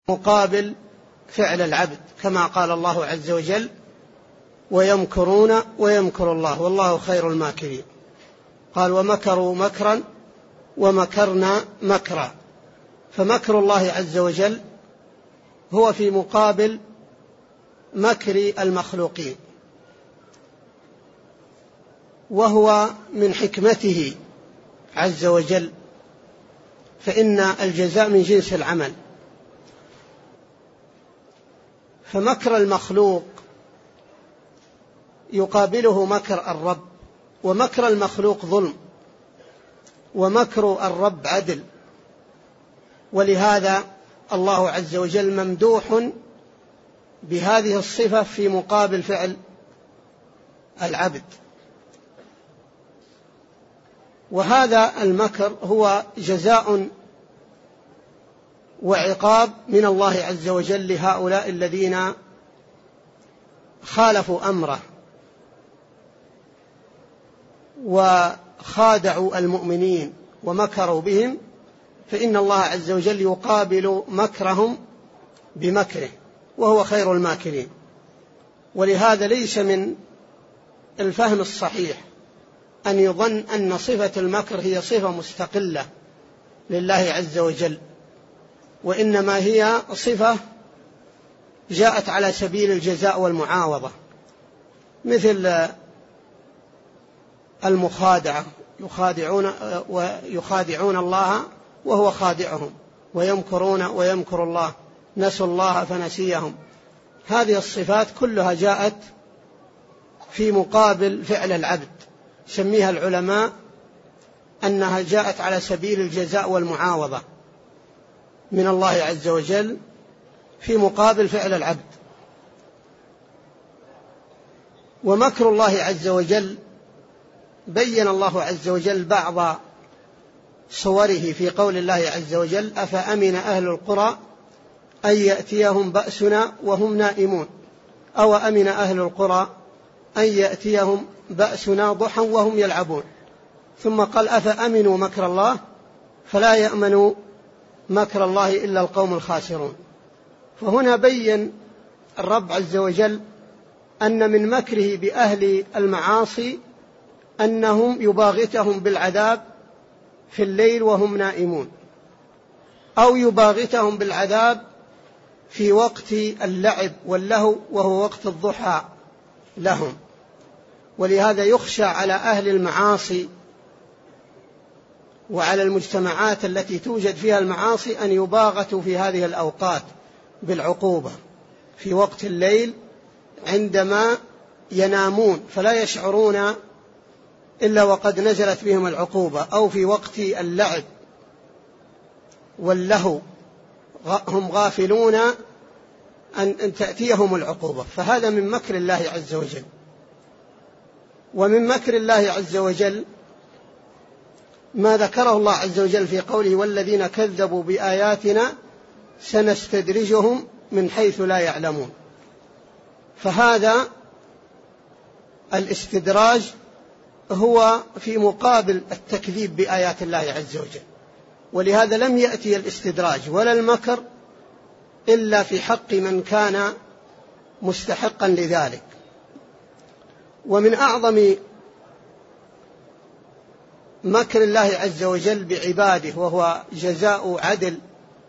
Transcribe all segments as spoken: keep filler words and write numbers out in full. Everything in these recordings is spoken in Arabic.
مقابل فعل العبد، كما قال الله عز وجل: ويمكرون ويمكر الله والله خير الماكرين. قال: ومكروا مكرا ومكرنا مكرا. فمكر الله عز وجل هو في مقابل مكر المخلوقين، وهو من حكمته عز وجل، فإن الجزاء من جنس العمل. فمكر المخلوق يقابله مكر الرب، ومكر المخلوق ظلم، ومكر الرب عدل. ولهذا الله عز وجل ممدوح بهذه الصفة في مقابل فعل العبد. وهذا المكر هو جزاء وعقاب من الله عز وجل لهؤلاء الذين خالفوا أمره وخادعوا المؤمنين ومكروا بهم، فإن الله عز وجل يقابل مكرهم بمكره، وهو خير الماكرين. ولهذا ليس من الفهم الصحيح أن يظن أن صفة المكر هي صفة مستقلة لله عز وجل، وإنما هي صفة جاءت على سبيل الجزاء والمعاوضة، مثل المخادعة، يخادعون ويخادعون الله وهو خادعهم، ويمكرون ويمكر الله، نسوا الله فنسيهم. هذه الصفات كلها جاءت في مقابل فعل العبد، سميها العلماء أنها جاءت على سبيل الجزاء والمعاوضة من الله عز وجل في مقابل فعل العبد. ومكر الله عز وجل بين الله عز وجل بعض صوره في قول الله عز وجل: أفأمن أهل القرى أن يأتيهم بأسنا وهم نائمون، أو أمن أهل القرى أن يأتيهم بأسنا ضحى وهم يلعبون. ثم قال: أفأمنوا مكر الله فلا يأمن مكر الله إلا القوم الخاسرون. فهنا بين الرب عز وجل أن من مكره بأهل المعاصي أنهم يباغتهم بالعذاب في الليل وهم نائمون، أو يباغتهم بالعذاب في وقت اللعب واللهو وهو وقت الضحى لهم. ولهذا يخشى على أهل المعاصي وعلى المجتمعات التي توجد فيها المعاصي أن يباغتوا في هذه الأوقات بالعقوبة في وقت الليل عندما ينامون فلا يشعرون إلا وقد نزلت بهم العقوبة، أو في وقت اللعب واللهو هم غافلون أن تأتيهم العقوبة. فهذا من مكر الله عز وجل. ومن مكر الله عز وجل ما ذكره الله عز وجل في قوله: والذين كذبوا بآياتنا سنستدرجهم من حيث لا يعلمون. فهذا الاستدراج هو في مقابل التكذيب بآيات الله عز وجل. ولهذا لم يأتي الاستدراج ولا المكر إلا في حق من كان مستحقا لذلك. ومن أعظم مكر الله عز وجل بعباده وهو جزاء عدل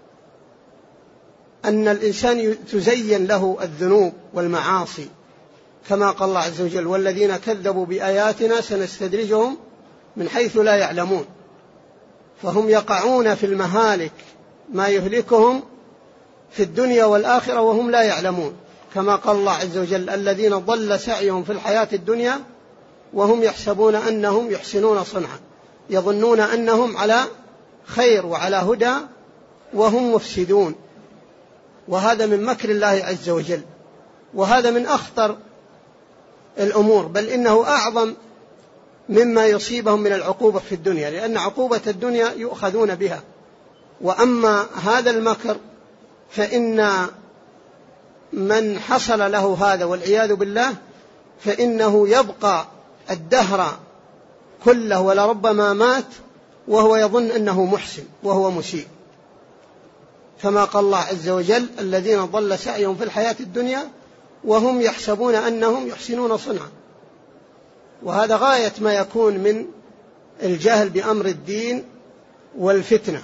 أن الإنسان تزين له الذنوب والمعاصي، كما قال الله عز وجل: والذين كذبوا بآياتنا سنستدرجهم من حيث لا يعلمون. فهم يقعون في المهالك ما يهلكهم في الدنيا والآخرة وهم لا يعلمون، كما قال الله عز وجل: الذين ضل سعيهم في الحياة الدنيا وهم يحسبون أنهم يحسنون صنعا، يظنون أنهم على خير وعلى هدى وهم مفسدون. وهذا من مكر الله عز وجل، وهذا من أخطر الأمور، بل إنه أعظم مما يصيبهم من العقوبة في الدنيا، لأن عقوبة الدنيا يؤخذون بها. وأما هذا المكر فإن من حصل له هذا والعياذ بالله فإنه يبقى الدهر كله ولربما مات وهو يظن أنه محسن وهو مسيء. كما قال الله عز وجل: الذين ضل سعيهم في الحياة الدنيا وهم يحسبون أنهم يحسنون صنعا. وهذا غاية ما يكون من الجهل بأمر الدين والفتنة،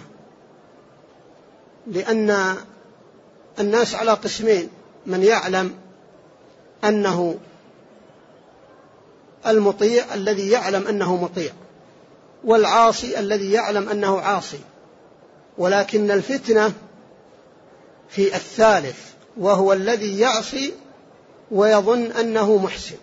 لأن الناس على قسمين: من يعلم أنه المطيع الذي يعلم أنه مطيع، والعاصي الذي يعلم أنه عاصي. ولكن الفتنة في الثالث، وهو الذي يعصي ويظن أنه محسن.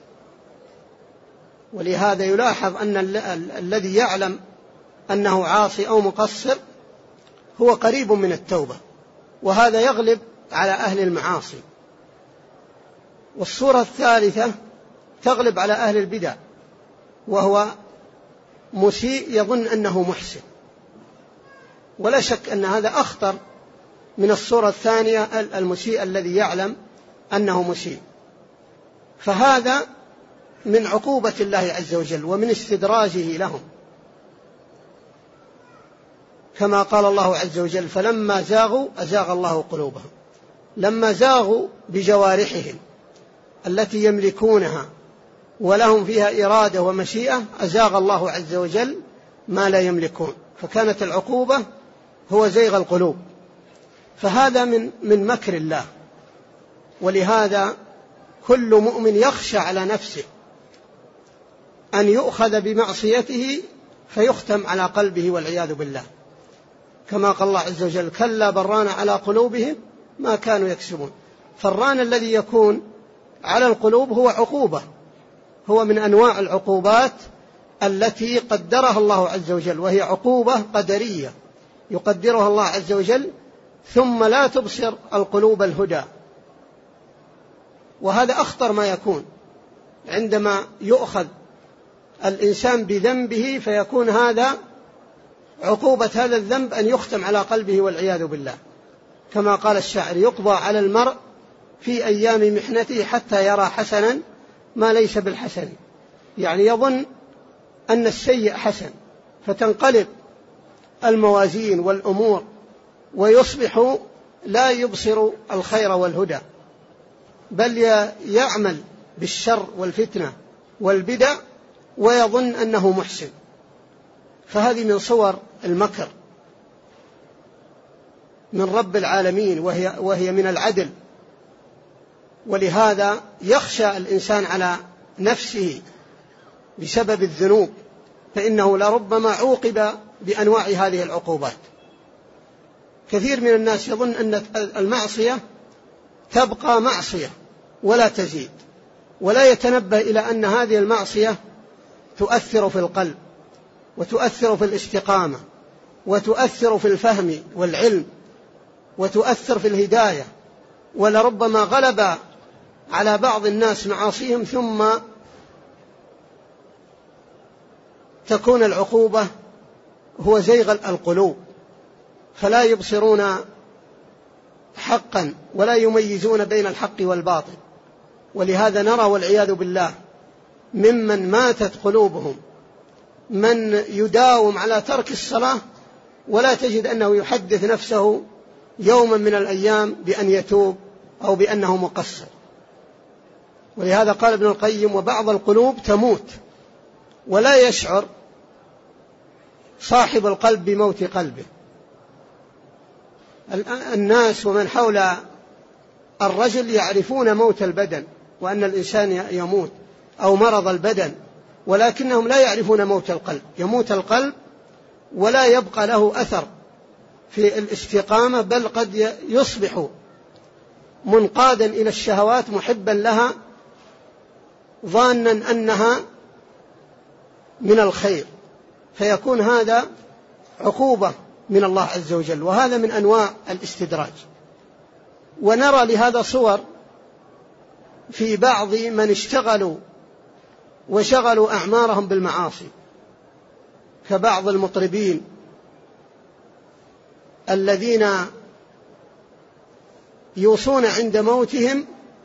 ولهذا يلاحظ أن الذي يعلم أنه عاصي أو مقصر هو قريب من التوبة، وهذا يغلب على أهل المعاصي. والصورة الثالثة تغلب على أهل البدع، وهو مسيء يظن أنه محسن. ولا شك أن هذا أخطر من الصورة الثانية، المسيء الذي يعلم أنه مسيء. فهذا من عقوبة الله عز وجل ومن استدراجه لهم، كما قال الله عز وجل: فلما زاغوا أزاغ الله قلوبهم. لما زاغوا بجوارحهم التي يملكونها ولهم فيها إرادة ومشيئة، أزاغ الله عز وجل ما لا يملكون، فكانت العقوبة هو زيغ القلوب. فهذا من من مكر الله. ولهذا كل مؤمن يخشى على نفسه أن يؤخذ بمعصيته فيختم على قلبه والعياذ بالله، كما قال الله عز وجل: كلا بران على قلوبهم ما كانوا يكسبون. فالران الذي يكون على القلوب هو عقوبة، هو من أنواع العقوبات التي قدرها الله عز وجل، وهي عقوبة قدرية يقدرها الله عز وجل، ثم لا تبصر القلوب الهدى. وهذا أخطر ما يكون عندما يؤخذ الإنسان بذنبه، فيكون هذا عقوبة هذا الذنب أن يختم على قلبه والعياذ بالله، كما قال الشاعر: يقضى على المرء في أيام محنته حتى يرى حسنا ما ليس بالحسن. يعني يظن أن السيء حسن، فتنقلب الموازين والأمور، ويصبح لا يبصر الخير والهدى، بل يعمل بالشر والفتنة والبدع ويظن أنه محسن. فهذه من صور المكر من رب العالمين، وهي, وهي من العدل. ولهذا يخشى الإنسان على نفسه بسبب الذنوب، فإنه لربما عوقب بأنواع هذه العقوبات. كثير من الناس يظن أن المعصية تبقى معصية ولا تزيد، ولا يتنبه إلى أن هذه المعصية تؤثر في القلب، وتؤثر في الاستقامة، وتؤثر في الفهم والعلم، وتؤثر في الهداية. ولربما غلب على بعض الناس معاصيهم ثم تكون العقوبة هو زيغ القلوب، فلا يبصرون حقا ولا يميزون بين الحق والباطل. ولهذا نرى والعياذ بالله ممن ماتت قلوبهم من يداوم على ترك الصلاة، ولا تجد أنه يحدث نفسه يوما من الأيام بأن يتوب أو بأنه مقصر. ولهذا قال ابن القيم: وبعض القلوب تموت ولا يشعر صاحب القلب بموت قلبه. الناس ومن حول الرجل يعرفون موت البدن، وأن الإنسان يموت، أو مرض البدن، ولكنهم لا يعرفون موت القلب. يموت القلب ولا يبقى له أثر في الاستقامة، بل قد يصبح منقادا إلى الشهوات محبا لها، ظانا أنها من الخير، فيكون هذا عقوبة من الله عز وجل. وهذا من أنواع الاستدراج. ونرى لهذا صور في بعض من اشتغلوا وشغلوا أعمارهم بالمعاصي، كبعض المطربين الذين يوصون عند موتهم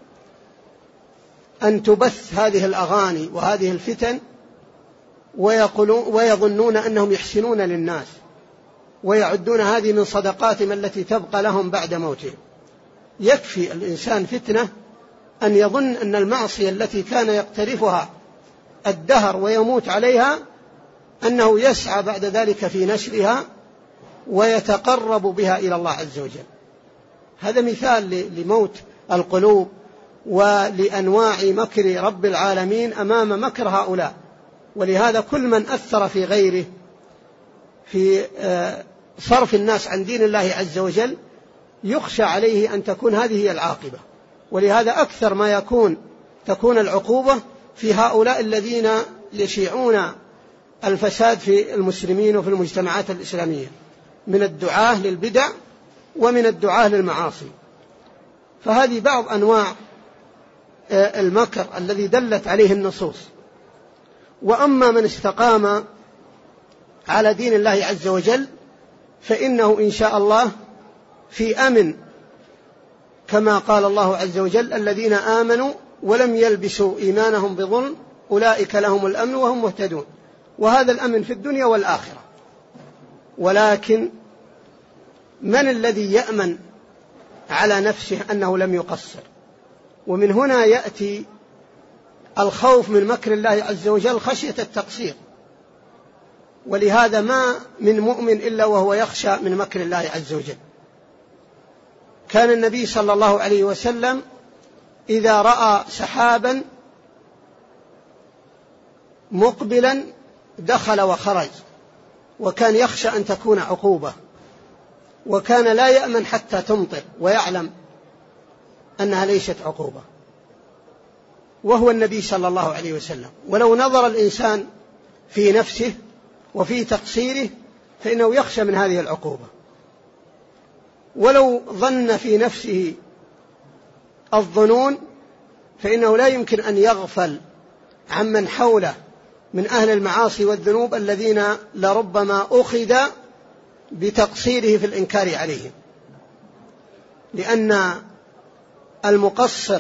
أن تبث هذه الأغاني وهذه الفتن، ويقولون ويظنون أنهم يحسنون للناس، ويعدون هذه من صدقاتهم التي تبقى لهم بعد موتهم. يكفي الإنسان فتنة أن يظن أن المعصية التي كان يقترفها الدهر ويموت عليها أنه يسعى بعد ذلك في نشرها ويتقرب بها إلى الله عز وجل. هذا مثال لموت القلوب ولأنواع مكر رب العالمين أمام مكر هؤلاء. ولهذا كل من أثر في غيره في صرف الناس عن دين الله عز وجل يخشى عليه أن تكون هذه هي العاقبة. ولهذا أكثر ما يكون تكون العقوبة في هؤلاء الذين يشيعون الفساد في المسلمين وفي المجتمعات الإسلامية من الدعاة للبدع ومن الدعاة للمعاصي. فهذه بعض أنواع المكر الذي دلت عليه النصوص. وأما من استقام على دين الله عز وجل فإنه إن شاء الله في أمن، كما قال الله عز وجل: الذين آمنوا ولم يلبسوا إيمانهم بظلم أولئك لهم الأمن وهم مهتدون. وهذا الأمن في الدنيا والآخرة. ولكن من الذي يأمن على نفسه أنه لم يقصر؟ ومن هنا يأتي الخوف من مكر الله عز وجل خشية التقصير. ولهذا ما من مؤمن إلا وهو يخشى من مكر الله عز وجل. كان النبي صلى الله عليه وسلم إذا رأى سحابا مقبلا دخل وخرج، وكان يخشى أن تكون عقوبة، وكان لا يأمن حتى تمطر ويعلم أنها ليست عقوبة، وهو النبي صلى الله عليه وسلم. ولو نظر الإنسان في نفسه وفي تقصيره فإنه يخشى من هذه العقوبة. ولو ظن في نفسه الظنون فإنه لا يمكن أن يغفل عمن حوله من أهل المعاصي والذنوب الذين لربما أخذ بتقصيره في الإنكار عليهم، لأن المقصر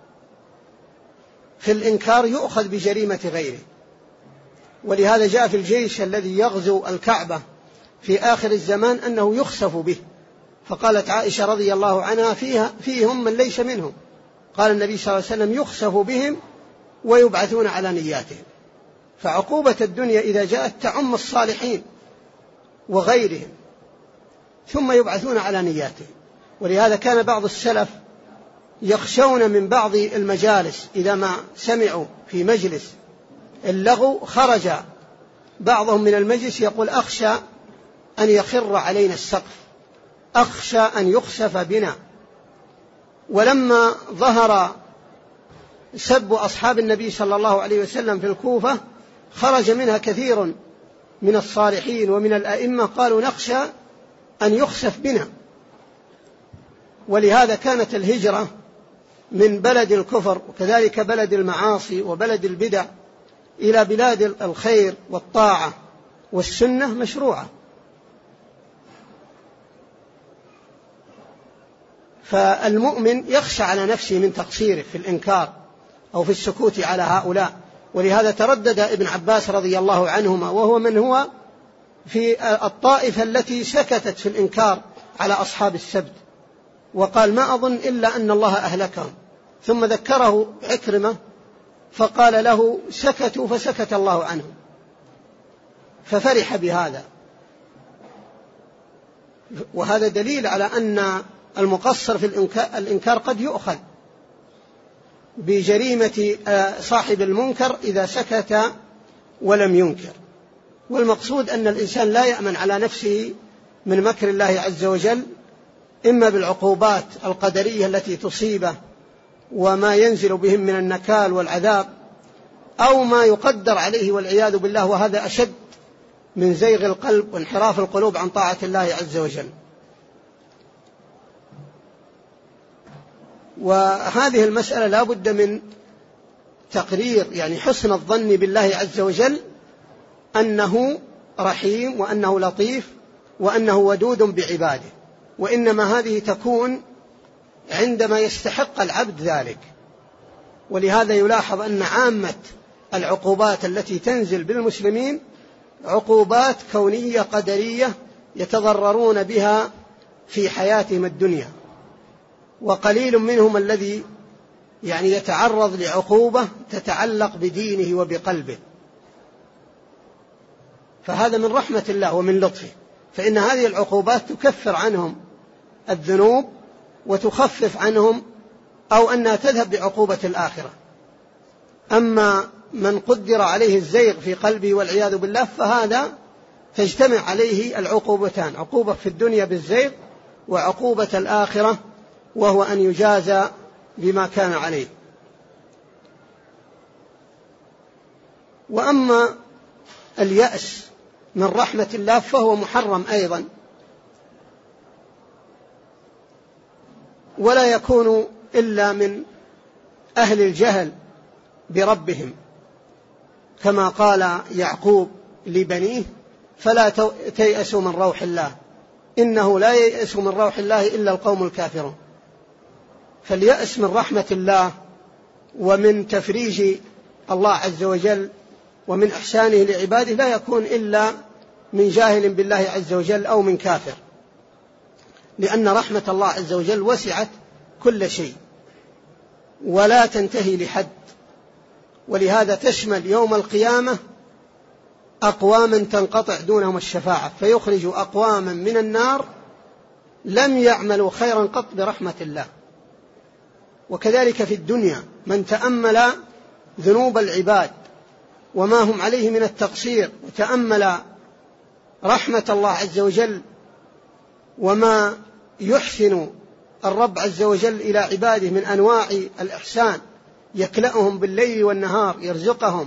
في الإنكار يؤخذ بجريمة غيره. ولهذا جاء في الجيش الذي يغزو الكعبة في آخر الزمان أنه يخسف به، فقالت عائشة رضي الله عنها: فيها فيهم من ليس منهم. قال النبي صلى الله عليه وسلم: يخسف بهم ويبعثون على نياتهم. فعقوبة الدنيا إذا جاءت تعم الصالحين وغيرهم ثم يبعثون على نياتهم. ولهذا كان بعض السلف يخشون من بعض المجالس إذا ما سمعوا في مجلس اللغو خرج بعضهم من المجلس يقول: أخشى أن يخر علينا السقف، أخشى أن يخسف بنا. ولما ظهر سب أصحاب النبي صلى الله عليه وسلم في الكوفة خرج منها كثير من الصالحين ومن الأئمة قالوا: نخشى أن يخسف بنا. ولهذا كانت الهجرة من بلد الكفر وكذلك بلد المعاصي وبلد البدع إلى بلاد الخير والطاعة والسنة مشروعة. فالمؤمن يخشى على نفسه من تقصيره في الإنكار أو في السكوت على هؤلاء. ولهذا تردد ابن عباس رضي الله عنهما وهو من هو في الطائفة التي سكتت في الإنكار على أصحاب السبت، وقال: ما أظن إلا أن الله أهلكهم. ثم ذكره عكرمة فقال له: سكتوا فسكت الله عنهم، ففرح بهذا. وهذا دليل على أن المقصر في الإنكار قد يؤخذ بجريمة صاحب المنكر إذا سكت ولم ينكر. والمقصود أن الإنسان لا يأمن على نفسه من مكر الله عز وجل، إما بالعقوبات القدرية التي تصيبه وما ينزل بهم من النكال والعذاب، أو ما يقدر عليه والعياذ بالله، وهذا أشد من زيغ القلب وانحراف القلوب عن طاعة الله عز وجل. وهذه المسألة لا بد من تقرير يعني حسن الظن بالله عز وجل أنه رحيم وأنه لطيف وأنه ودود بعباده، وإنما هذه تكون عندما يستحق العبد ذلك. ولهذا يلاحظ أن عامة العقوبات التي تنزل بالمسلمين عقوبات كونية قدرية يتضررون بها في حياتهم الدنيا، وقليل منهم الذي يعني يتعرض لعقوبة تتعلق بدينه وبقلبه. فهذا من رحمة الله ومن لطفه، فإن هذه العقوبات تكفر عنهم الذنوب وتخفف عنهم أو أنها تذهب بعقوبة الآخرة. أما من قدر عليه الزيغ في قلبه والعياذ بالله فهذا تجتمع عليه العقوبتان، عقوبة في الدنيا بالزيغ وعقوبة الآخرة وهو أن يجازى بما كان عليه. وأما اليأس من رحمة الله فهو محرم أيضا، ولا يكون إلا من أهل الجهل بربهم، كما قال يعقوب لبنيه: فلا تيأسوا من روح الله إنه لا ييأس من روح الله إلا القوم الكافرون. فاليأس من رحمة الله ومن تفريج الله عز وجل ومن إحسانه لعباده لا يكون إلا من جاهل بالله عز وجل أو من كافر، لأن رحمة الله عز وجل وسعت كل شيء ولا تنتهي لحد، ولهذا تشمل يوم القيامة أقواما تنقطع دونهم الشفاعة، فيخرج أقواما من النار لم يعملوا خيرا قط برحمة الله. وكذلك في الدنيا من تأمل ذنوب العباد وما هم عليه من التقصير وتأمل رحمة الله عز وجل وما يحسن الرب عز وجل إلى عباده من أنواع الإحسان، يكلأهم بالليل والنهار، يرزقهم،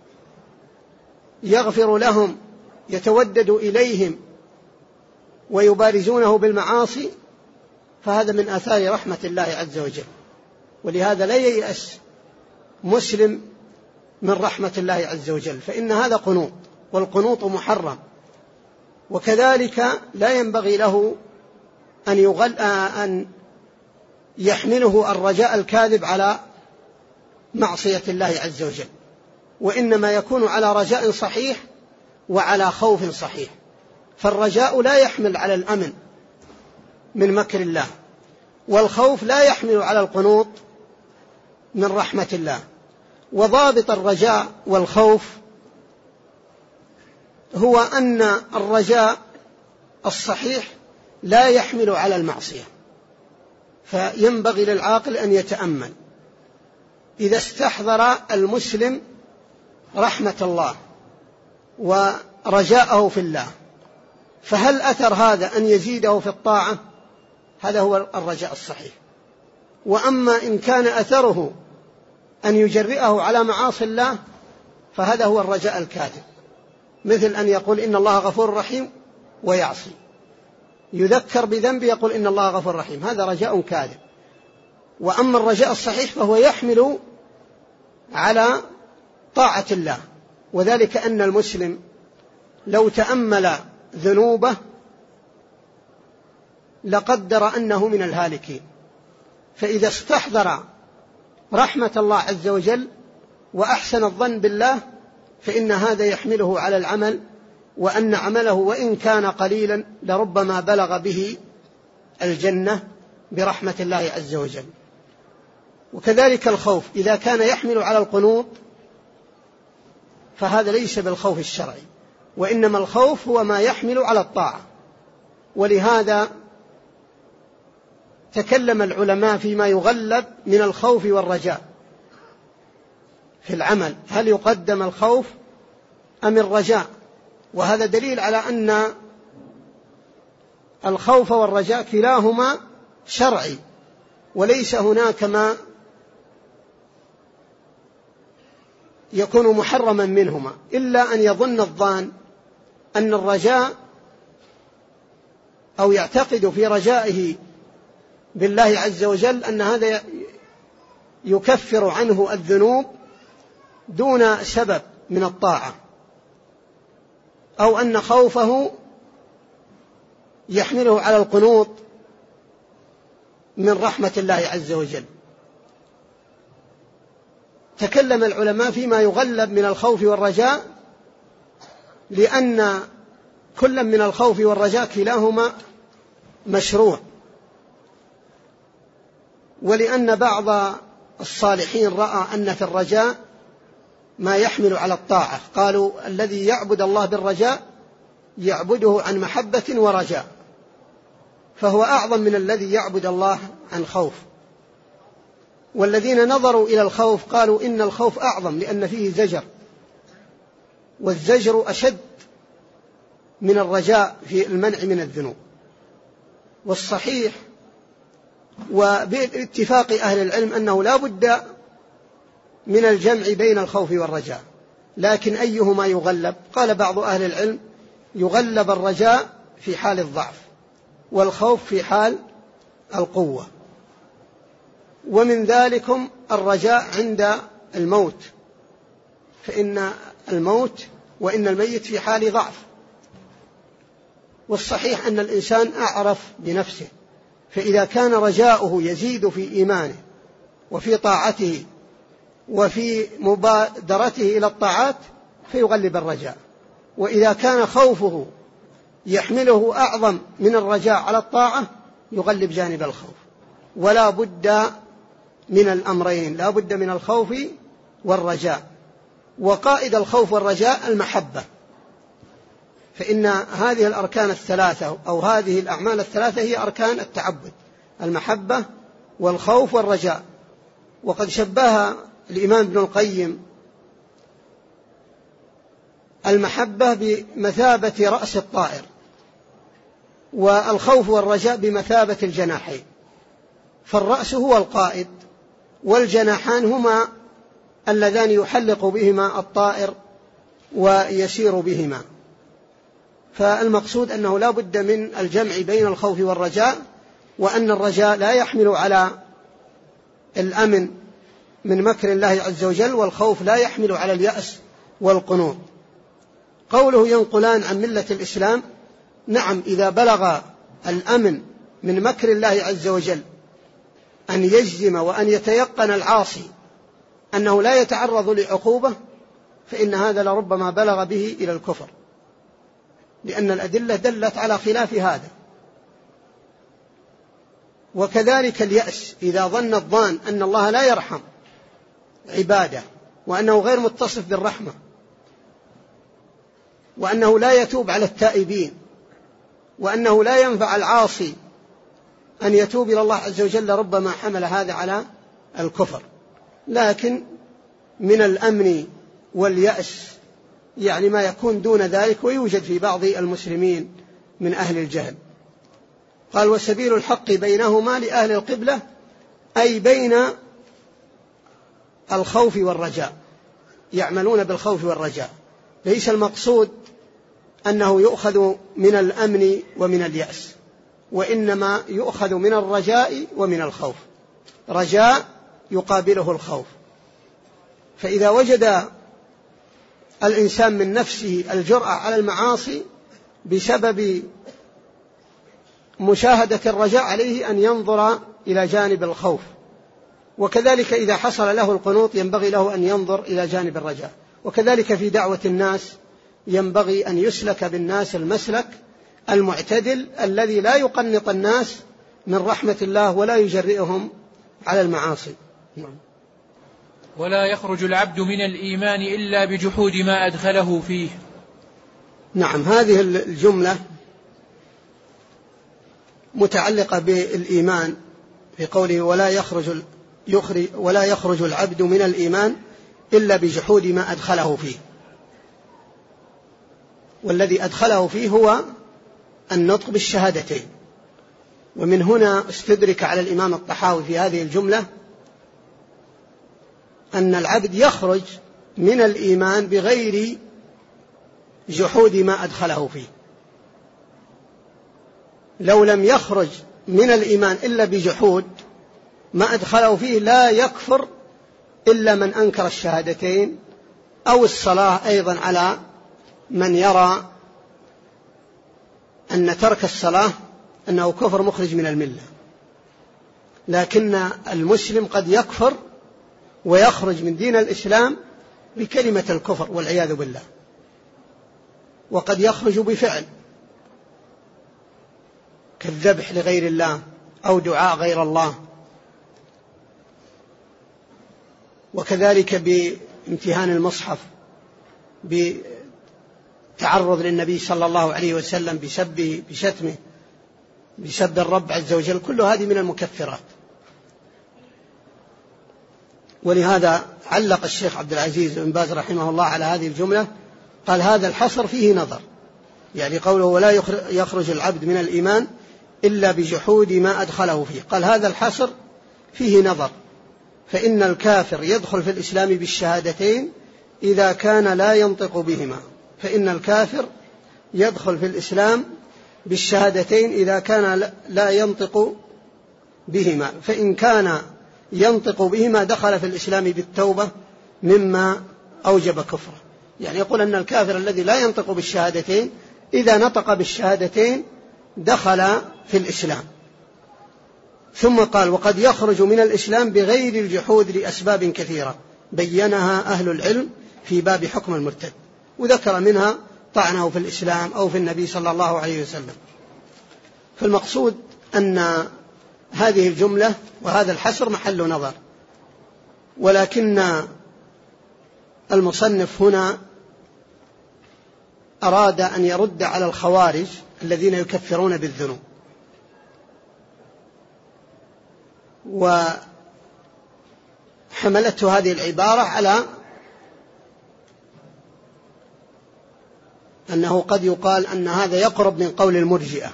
يغفر لهم، يتودد إليهم ويبارزونه بالمعاصي، فهذا من آثار رحمة الله عز وجل. ولهذا لا ييأس مسلم من رحمة الله عز وجل، فإن هذا قنوط، والقنوط محرم. وكذلك لا ينبغي له أن يغل أن يحمله الرجاء الكاذب على معصية الله عز وجل، وإنما يكون على رجاء صحيح وعلى خوف صحيح. فالرجاء لا يحمل على الأمن من مكر الله، والخوف لا يحمل على القنوط من رحمة الله. وضابط الرجاء والخوف هو أن الرجاء الصحيح لا يحمل على المعصية، فينبغي للعاقل أن يتأمل إذا استحضر المسلم رحمة الله ورجاءه في الله، فهل أثر هذا أن يزيده في الطاعة؟ هذا هو الرجاء الصحيح. وأما إن كان أثره أن يجرئه على معاصي الله فهذا هو الرجاء الكاذب، مثل أن يقول إن الله غفور رحيم ويعصي، يذكر بذنب يقول إن الله غفور رحيم، هذا رجاء كاذب. وأما الرجاء الصحيح فهو يحمل على طاعة الله، وذلك أن المسلم لو تأمل ذنوبه لقدر أنه من الهالكين، فإذا استحضر رحمة الله عز وجل وأحسن الظن بالله فإن هذا يحمله على العمل، وأن عمله وإن كان قليلا لربما بلغ به الجنة برحمة الله عز وجل. وكذلك الخوف إذا كان يحمل على القنوط فهذا ليس بالخوف الشرعي، وإنما الخوف هو ما يحمل على الطاعة. ولهذا تكلم العلماء فيما يغلب من الخوف والرجاء في العمل، هل يقدم الخوف أم الرجاء؟ وهذا دليل على أن الخوف والرجاء كلاهما شرعي، وليس هناك ما يكون محرما منهما، إلا أن يظن الظان أن الرجاء أو يعتقد في رجائه بالله عز وجل أن هذا يكفر عنه الذنوب دون سبب من الطاعة، أو أن خوفه يحمله على القنوط من رحمة الله عز وجل. تكلم العلماء فيما يغلب من الخوف والرجاء، لأن كل من الخوف والرجاء كلاهما مشروع. ولأن بعض الصالحين رأى أن في الرجاء ما يحمل على الطاعة، قالوا الذي يعبد الله بالرجاء يعبده عن محبة ورجاء، فهو أعظم من الذي يعبد الله عن خوف. والذين نظروا إلى الخوف قالوا إن الخوف أعظم لأن فيه زجر، والزجر أشد من الرجاء في المنع من الذنوب. والصحيح وباتفاق أهل العلم أنه لا بد من الجمع بين الخوف والرجاء، لكن أيهما يغلب؟ قال بعض أهل العلم يغلب الرجاء في حال الضعف والخوف في حال القوة. ومن ذلكم الرجاء عند الموت، فإن الموت وإن الميت في حال ضعف. والصحيح أن الإنسان أعرف بنفسه، فإذا كان رجاؤه يزيد في إيمانه وفي طاعته وفي مبادرته إلى الطاعات فيغلب الرجاء، وإذا كان خوفه يحمله أعظم من الرجاء على الطاعة يغلب جانب الخوف. ولا بد من الأمرين، لا بد من الخوف والرجاء. وقائد الخوف والرجاء المحبة، فإن هذه الأركان الثلاثة أو هذه الأعمال الثلاثة هي أركان التعبد: المحبة والخوف والرجاء. وقد شبه الإمام ابن القيم المحبة بمثابة رأس الطائر، والخوف والرجاء بمثابة الجناحين، فالرأس هو القائد والجناحان هما اللذان يحلق بهما الطائر ويسير بهما. فالمقصود أنه لا بد من الجمع بين الخوف والرجاء، وأن الرجاء لا يحمل على الأمن من مكر الله عز وجل، والخوف لا يحمل على اليأس والقنوط. قوله ينقلان عن ملة الإسلام، نعم، إذا بلغ الأمن من مكر الله عز وجل أن يجزم وأن يتيقن العاصي أنه لا يتعرض لعقوبة، فإن هذا لربما بلغ به إلى الكفر، لأن الأدلة دلت على خلاف هذا. وكذلك اليأس، إذا ظن الظان أن الله لا يرحم عباده وأنه غير متصف بالرحمة وأنه لا يتوب على التائبين وأنه لا ينفع العاصي أن يتوب إلى الله عز وجل، ربما حمل هذا على الكفر. لكن من الأمن واليأس يعني ما يكون دون ذلك، ويوجد في بعض المسلمين من أهل الجهل. قال وسبيل الحق بينهما لأهل القبلة، أي بين الخوف والرجاء، يعملون بالخوف والرجاء. ليس المقصود أنه يؤخذ من الأمن ومن اليأس، وإنما يؤخذ من الرجاء ومن الخوف. رجاء يقابله الخوف، فإذا وجد الإنسان من نفسه الجرأة على المعاصي بسبب مشاهدة الرجاء، عليه أن ينظر إلى جانب الخوف. وكذلك إذا حصل له القنوط ينبغي له أن ينظر إلى جانب الرجاء. وكذلك في دعوة الناس ينبغي أن يسلك بالناس المسلك المعتدل الذي لا يقنط الناس من رحمة الله ولا يجرئهم على المعاصي. ولا يخرج العبد من الإيمان إلا بجحود ما أدخله فيه. نعم، هذه الجملة متعلقة بالإيمان في قوله ولا يخرج, يخرج ولا يخرج العبد من الإيمان إلا بجحود ما أدخله فيه. والذي أدخله فيه هو النطق بالشهادتين. ومن هنا استدرك على الإمام الطحاوي في هذه الجملة أن العبد يخرج من الإيمان بغير جحود ما أدخله فيه. لو لم يخرج من الإيمان إلا بجحود ما أدخله فيه لا يكفر إلا من أنكر الشهادتين، أو الصلاة أيضا على من يرى أن ترك الصلاة أنه كفر مخرج من الملة. لكن المسلم قد يكفر ويخرج من دين الإسلام بكلمة الكفر والعياذ بالله، وقد يخرج بفعل كالذبح لغير الله أو دعاء غير الله. وكذلك بامتهان المصحف، بتعرض للنبي صلى الله عليه وسلم بسبه بشتمه بسب الرب عز وجل، كل هذه من المكفرات. ولهذا علق الشيخ عبد العزيز بن باز رحمه الله على هذه الجملة، قال هذا الحصر فيه نظر، يعني قوله ولا يخرج العبد من الإيمان إلا بجحود ما أدخله فيه، قال هذا الحصر فيه نظر، فإن الكافر يدخل في الإسلام بالشهادتين إذا كان لا ينطق بهما، فإن الكافر يدخل في الإسلام بالشهادتين إذا كان لا ينطق بهما، فإن كان ينطق بهما دخل في الإسلام بالتوبة مما أوجب كفره. يعني يقول أن الكافر الذي لا ينطق بالشهادتين إذا نطق بالشهادتين دخل في الإسلام. ثم قال وقد يخرج من الإسلام بغير الجحود لأسباب كثيرة بينها أهل العلم في باب حكم المرتد، وذكر منها طعنه في الإسلام أو في النبي صلى الله عليه وسلم. فالمقصود أن هذه الجملة وهذا الحصر محل نظر، ولكن المصنف هنا أراد أن يرد على الخوارج الذين يكفرون بالذنوب، وحملته هذه العبارة على أنه قد يقال أن هذا يقرب من قول المرجئة،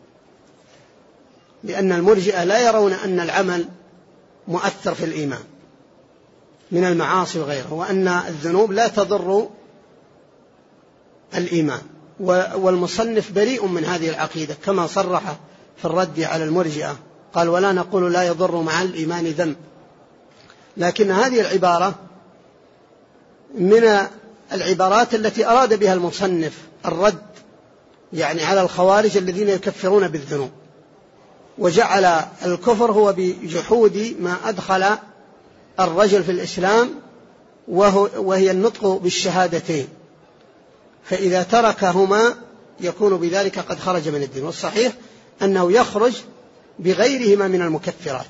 لأن المرجئة لا يرون أن العمل مؤثر في الإيمان من المعاصي وغيره، وأن الذنوب لا تضر الإيمان، والمصنف بريء من هذه العقيدة كما صرح في الرد على المرجئة، قال ولا نقول لا يضر مع الإيمان ذنب. لكن هذه العبارة من العبارات التي أراد بها المصنف الرد يعني على الخوارج الذين يكفرون بالذنوب، وجعل الكفر هو بجحود ما أدخل الرجل في الإسلام وهي النطق بالشهادتين، فإذا تركهما يكون بذلك قد خرج من الدين. والصحيح أنه يخرج بغيرهما من المكفرات،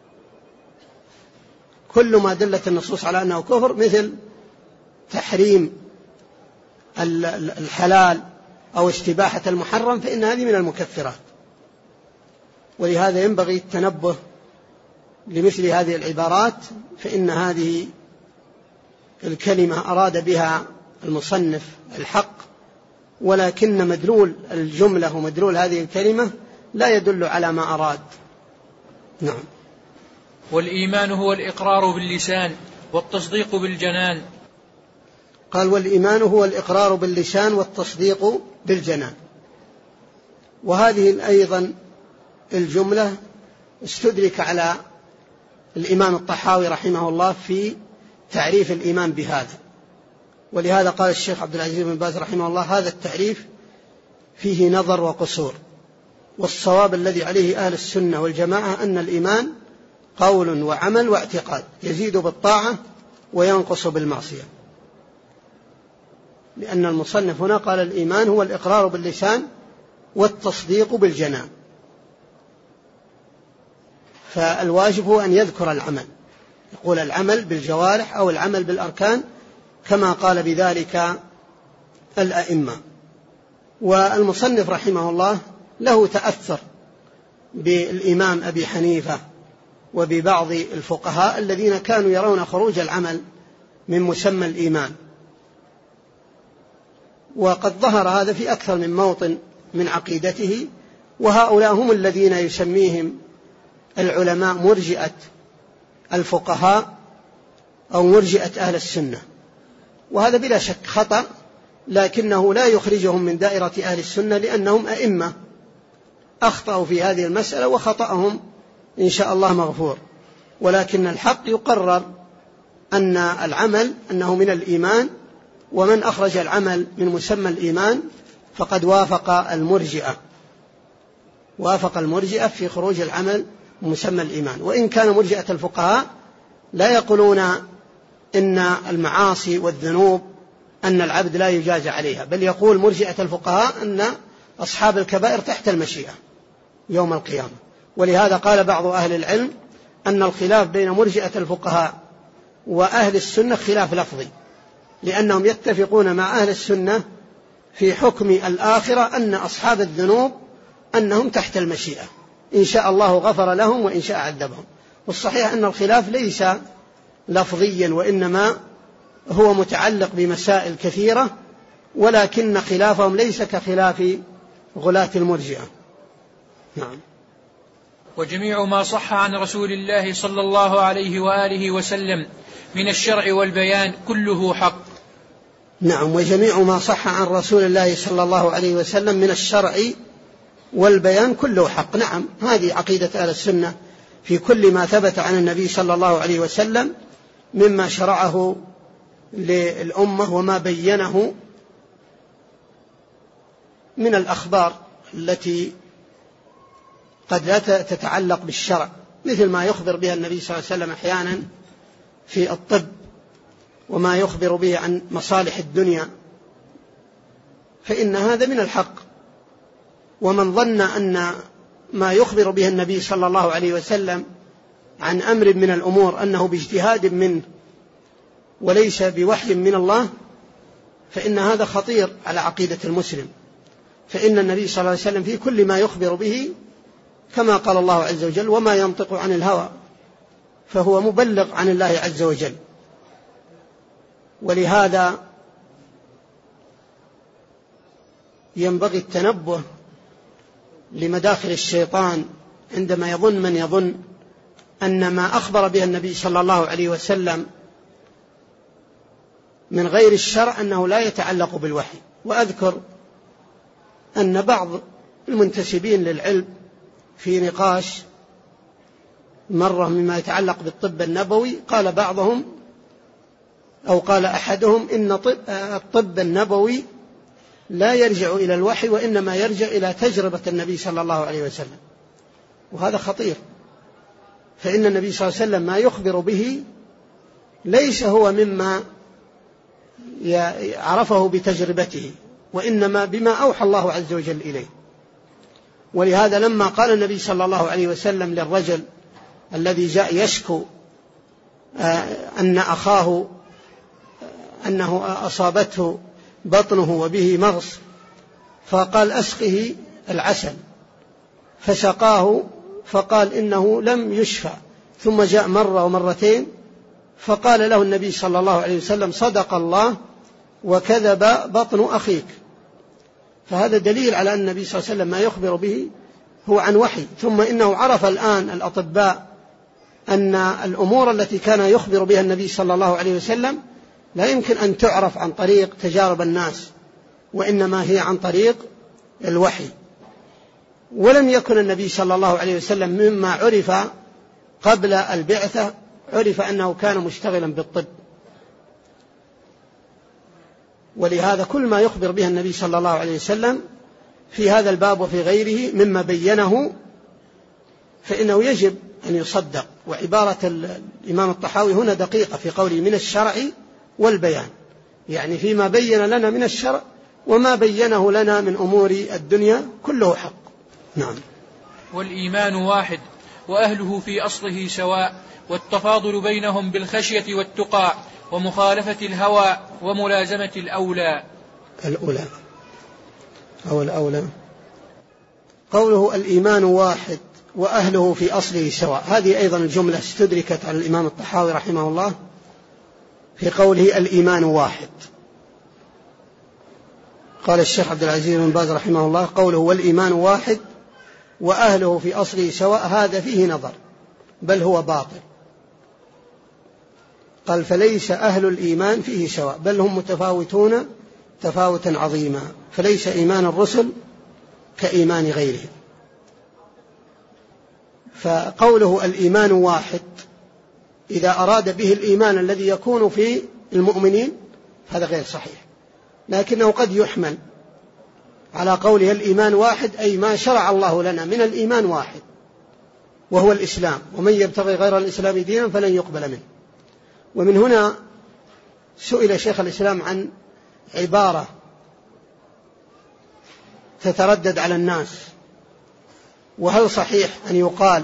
كل ما دلت النصوص على أنه كفر مثل تحريم الحلال أو استباحة المحرم فإن هذه من المكفرات. ولهذا ينبغي التنبه لمثل هذه العبارات، فإن هذه الكلمة أراد بها المصنف الحق، ولكن مدلول الجملة ومدلول هذه الكلمة لا يدل على ما أراد. نعم. والإيمان هو الإقرار باللسان والتصديق بالجنان. قال والإيمان هو الإقرار باللسان والتصديق بالجنان. وهذه أيضا الجملة استدرك على الإمام الطحاوي رحمه الله في تعريف الإيمان بهذا، ولهذا قال الشيخ عبد العزيز بن باز رحمه الله هذا التعريف فيه نظر وقصور، والصواب الذي عليه أهل السنة والجماعة أن الإيمان قول وعمل واعتقاد يزيد بالطاعة وينقص بالمعصية، لأن المصنف هنا قال الإيمان هو الإقرار باللسان والتصديق بالجنان، فالواجب هو أن يذكر العمل، يقول العمل بالجوارح أو العمل بالأركان كما قال بذلك الأئمة. والمصنف رحمه الله له تأثر بالإمام أبي حنيفة وببعض الفقهاء الذين كانوا يرون خروج العمل من مسمى الإيمان، وقد ظهر هذا في أكثر من موطن من عقيدته، وهؤلاء هم الذين يسميهم العلماء مرجئة الفقهاء أو مرجئة أهل السنة، وهذا بلا شك خطأ، لكنه لا يخرجهم من دائرة أهل السنة لأنهم أئمة أخطأوا في هذه المسألة، وخطأهم إن شاء الله مغفور. ولكن الحق يقرر أن العمل أنه من الإيمان، ومن أخرج العمل من مسمى الإيمان فقد وافق المرجئة وافق المرجئة في خروج العمل من مسمى الإيمان. وإن كان مرجئة الفقهاء لا يقولون إن المعاصي والذنوب أن العبد لا يجازى عليها، بل يقول مرجئة الفقهاء أن أصحاب الكبائر تحت المشيئة، يوم القيامة. ولهذا قال بعض أهل العلم أن الخلاف بين مرجئة الفقهاء وأهل السنة خلاف لفظي، لأنهم يتفقون مع أهل السنة في حكم الآخرة أن أصحاب الذنوب أنهم تحت المشيئة، إن شاء الله غفر لهم وإن شاء عذبهم. والصحيح أن الخلاف ليس لفظيا، وإنما هو متعلق بمسائل كثيرة، ولكن خلافهم ليس كخلاف غلاة المرجئة. نعم. وجميع ما صح عن رسول الله صلى الله عليه وآله وسلم من الشرع والبيان كله حق. نعم. وجميع ما صح عن رسول الله صلى الله عليه وسلم من الشرع والبيان كله حق. نعم، هذه عقيدة أهل السنة في كل ما ثبت عن النبي صلى الله عليه وسلم مما شرعه للأمة وما بينه من الأخبار التي قد لا تتعلق بالشرع، مثل ما يخبر بها النبي صلى الله عليه وسلم أحيانا في الطب، وما يخبر به عن مصالح الدنيا، فإن هذا من الحق. ومن ظن أن ما يخبر به النبي صلى الله عليه وسلم عن أمر من الأمور أنه باجتهاد منه وليس بوحي من الله، فإن هذا خطير على عقيدة المسلم. فإن النبي صلى الله عليه وسلم في كل ما يخبر به كما قال الله عز وجل: وما ينطق عن الهوى، فهو مبلغ عن الله عز وجل. ولهذا ينبغي التنبه لمداخل الشيطان عندما يظن من يظن أن ما أخبر به النبي صلى الله عليه وسلم من غير الشرع أنه لا يتعلق بالوحي. وأذكر أن بعض المنتسبين للعلم في نقاش مرة مما يتعلق بالطب النبوي قال بعضهم أو قال أحدهم إن الطب النبوي لا يرجع إلى الوحي، وإنما يرجع إلى تجربة النبي صلى الله عليه وسلم، وهذا خطير. فإن النبي صلى الله عليه وسلم ما يخبر به ليس هو مما عرفه بتجربته، وإنما بما أوحى الله عز وجل إليه. ولهذا لما قال النبي صلى الله عليه وسلم للرجل الذي جاء يشكو أن أخاه أنه أصابته بطنه وبه مغص، فقال: أسقه العسل، فسقاه فقال إنه لم يشفى. ثم جاء مرة ومرتين فقال له النبي صلى الله عليه وسلم: صدق الله وكذب بطن أخيك. فهذا دليل على أن النبي صلى الله عليه وسلم ما يخبر به هو عن وحي. ثم إنه عرف الآن الأطباء أن الأمور التي كان يخبر بها النبي صلى الله عليه وسلم لا يمكن أن تعرف عن طريق تجارب الناس، وإنما هي عن طريق الوحي. ولم يكن النبي صلى الله عليه وسلم مما عرف قبل البعثة عرف أنه كان مشتغلا بالطب. ولهذا كل ما يخبر به النبي صلى الله عليه وسلم في هذا الباب وفي غيره مما بينه فإنه يجب أن يصدق. وعبارة الإمام الطحاوي هنا دقيقة في قوله من الشرع والبيان، يعني فيما بين لنا من الشرع وما بينه لنا من أمور الدنيا كله حق. نعم. والإيمان واحد وأهله في أصله سواء، والتفاضل بينهم بالخشية والتقى ومخالفة الهوى وملازمة الأولى. الأولى أو الأولى. قوله الإيمان واحد وأهله في أصله سواء، هذه أيضا الجملة استدركت على الإمام الطحاوي رحمه الله في قوله الإيمان واحد. قال الشيخ عبد العزيز بن باز رحمه الله قوله والإيمان واحد وأهله في أصله سواء هذا فيه نظر، بل هو باطل. قال فليس أهل الإيمان فيه سواء، بل هم متفاوتون تفاوتا عظيما، فليس إيمان الرسل كإيمان غيرهم. فقوله الإيمان واحد إذا أراد به الإيمان الذي يكون في المؤمنين هذا غير صحيح، لكنه قد يحمل على قوله الإيمان واحد أي ما شرع الله لنا من الإيمان واحد وهو الإسلام، ومن يبتغي غير الإسلام دينا فلن يقبل منه. ومن هنا سئل شيخ الإسلام عن عبارة تتردد على الناس وهل صحيح أن يقال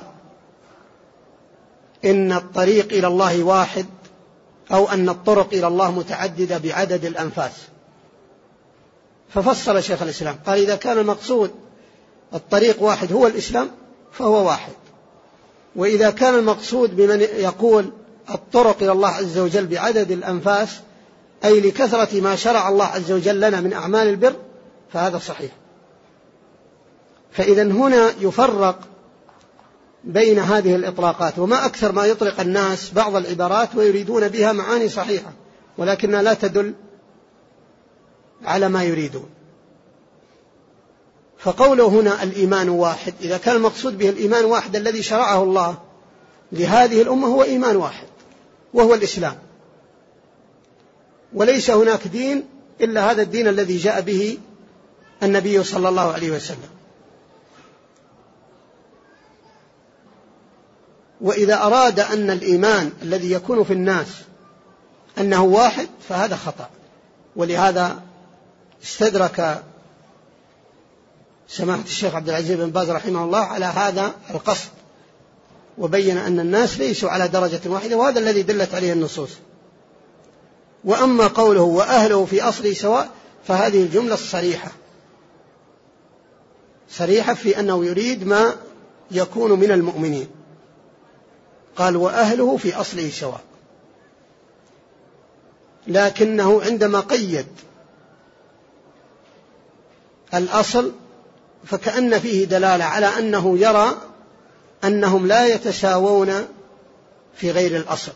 إن الطريق إلى الله واحد أو أن الطرق إلى الله متعددة بعدد الأنفاس؟ ففصل شيخ الإسلام قال إذا كان المقصود الطريق واحد هو الإسلام فهو واحد، وإذا كان المقصود بمن يقول الطرق إلى الله عز وجل بعدد الأنفاس أي لكثرة ما شرع الله عز وجل لنا من أعمال البر فهذا صحيح. فإذا هنا يفرق بين هذه الإطلاقات، وما أكثر ما يطلق الناس بعض العبارات ويريدون بها معاني صحيحة ولكنها لا تدل على ما يريدون. فقوله هنا الإيمان واحد، إذا كان المقصود به الإيمان واحد الذي شرعه الله لهذه الأمة هو إيمان واحد وهو الإسلام، وليس هناك دين إلا هذا الدين الذي جاء به النبي صلى الله عليه وسلم. وإذا أراد أن الإيمان الذي يكون في الناس أنه واحد فهذا خطأ، ولهذا استدرك سماحة الشيخ عبد العزيز بن باز رحمه الله على هذا القصد، وبين أن الناس ليسوا على درجة واحدة، وهذا الذي دلت عليه النصوص. وأما قوله وأهله في أصله سواء فهذه الجملة الصريحة صريحة في أنه يريد ما يكون من المؤمنين، قال وأهله في أصله سواء، لكنه عندما قيد الأصل فكأن فيه دلالة على أنه يرى أنهم لا يتساوون في غير الأصل،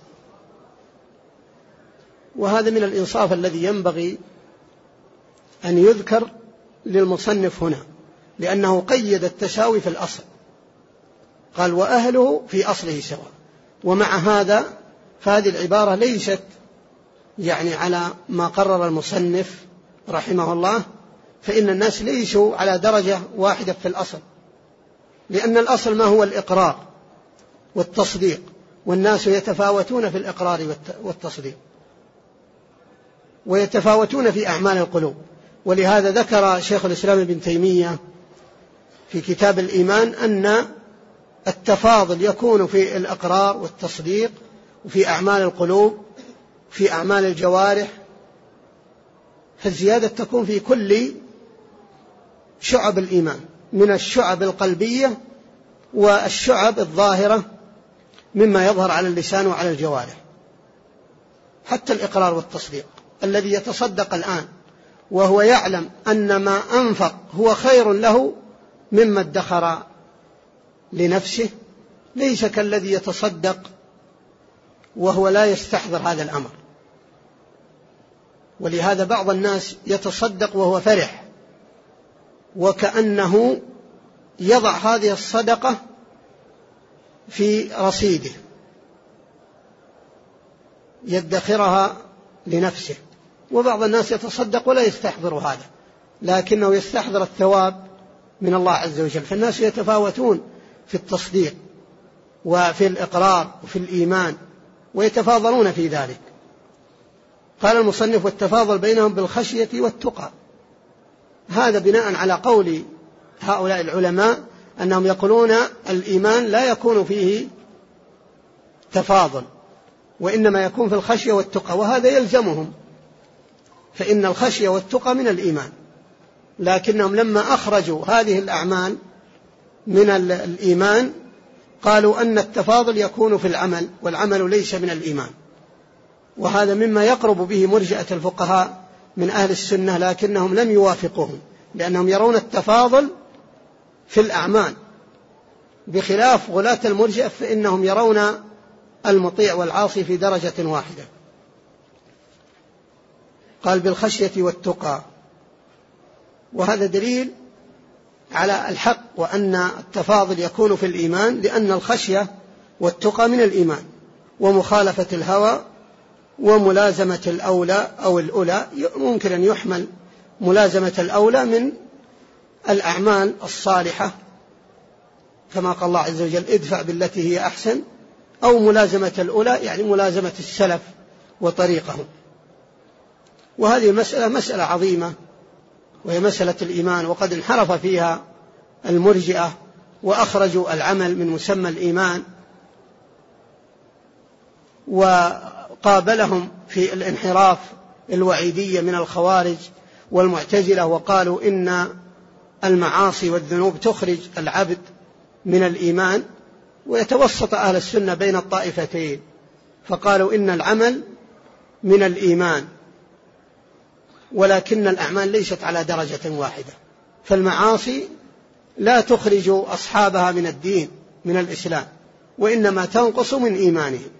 وهذا من الإنصاف الذي ينبغي أن يذكر للمصنف هنا، لأنه قيد التساوي في الأصل، قال وأهله في أصله سواء. ومع هذا فهذه العبارة ليست يعني على ما قرر المصنف رحمه الله، فإن الناس ليسوا على درجة واحدة في الأصل، لأن الأصل ما هو الإقرار والتصديق، والناس يتفاوتون في الإقرار والتصديق ويتفاوتون في أعمال القلوب. ولهذا ذكر شيخ الإسلام ابن تيمية في كتاب الإيمان أن التفاضل يكون في الإقرار والتصديق وفي أعمال القلوب في أعمال الجوارح، فالزيادة تكون في كل شعب الإيمان من الشعب القلبية والشعب الظاهرة مما يظهر على اللسان وعلى الجوارح. حتى الإقرار والتصديق الذي يتصدق الآن وهو يعلم أن ما أنفق هو خير له مما ادخر لنفسه ليس كالذي يتصدق وهو لا يستحضر هذا الأمر. ولهذا بعض الناس يتصدق وهو فرح وكأنه يضع هذه الصدقة في رصيده يدخرها لنفسه، وبعض الناس يتصدق ولا يستحضر هذا لكنه يستحضر الثواب من الله عز وجل. فالناس يتفاوتون في التصديق وفي الإقرار وفي الإيمان ويتفاضلون في ذلك. قال المصنف والتفاضل بينهم بالخشية والتقى، هذا بناء على قول هؤلاء العلماء أنهم يقولون الإيمان لا يكون فيه تفاضل وإنما يكون في الخشية والتقى، وهذا يلزمهم، فإن الخشية والتقى من الإيمان، لكنهم لما أخرجوا هذه الأعمال من الإيمان قالوا أن التفاضل يكون في العمل والعمل ليس من الإيمان، وهذا مما يقرب به مرجئة الفقهاء من أهل السنة، لكنهم لم يوافقوهم لأنهم يرون التفاضل في الأعمال، بخلاف غلاة المرجئة فإنهم يرون المطيع والعاصي في درجة واحدة. قال بالخشية والتقى، وهذا دليل على الحق وأن التفاضل يكون في الإيمان، لأن الخشية والتقى من الإيمان، ومخالفة الهوى وملازمة الأولى أو الأولى ممكن أن يحمل ملازمة الأولى من الأعمال الصالحة كما قال الله عز وجل ادفع بالتي هي أحسن، أو ملازمة الأولى يعني ملازمة السلف وطريقهم. وهذه المسألة مسألة عظيمة وهي مسألة الإيمان، وقد انحرف فيها المرجئة وأخرجوا العمل من مسمى الإيمان، وقابلهم في الانحراف الوعيدية من الخوارج والمعتزلة، وقالوا إن المعاصي والذنوب تخرج العبد من الإيمان. ويتوسط أهل السنة بين الطائفتين، فقالوا إن العمل من الإيمان، ولكن الأعمال ليست على درجة واحدة، فالمعاصي لا تخرج أصحابها من الدين من الإسلام، وإنما تنقص من إيمانهم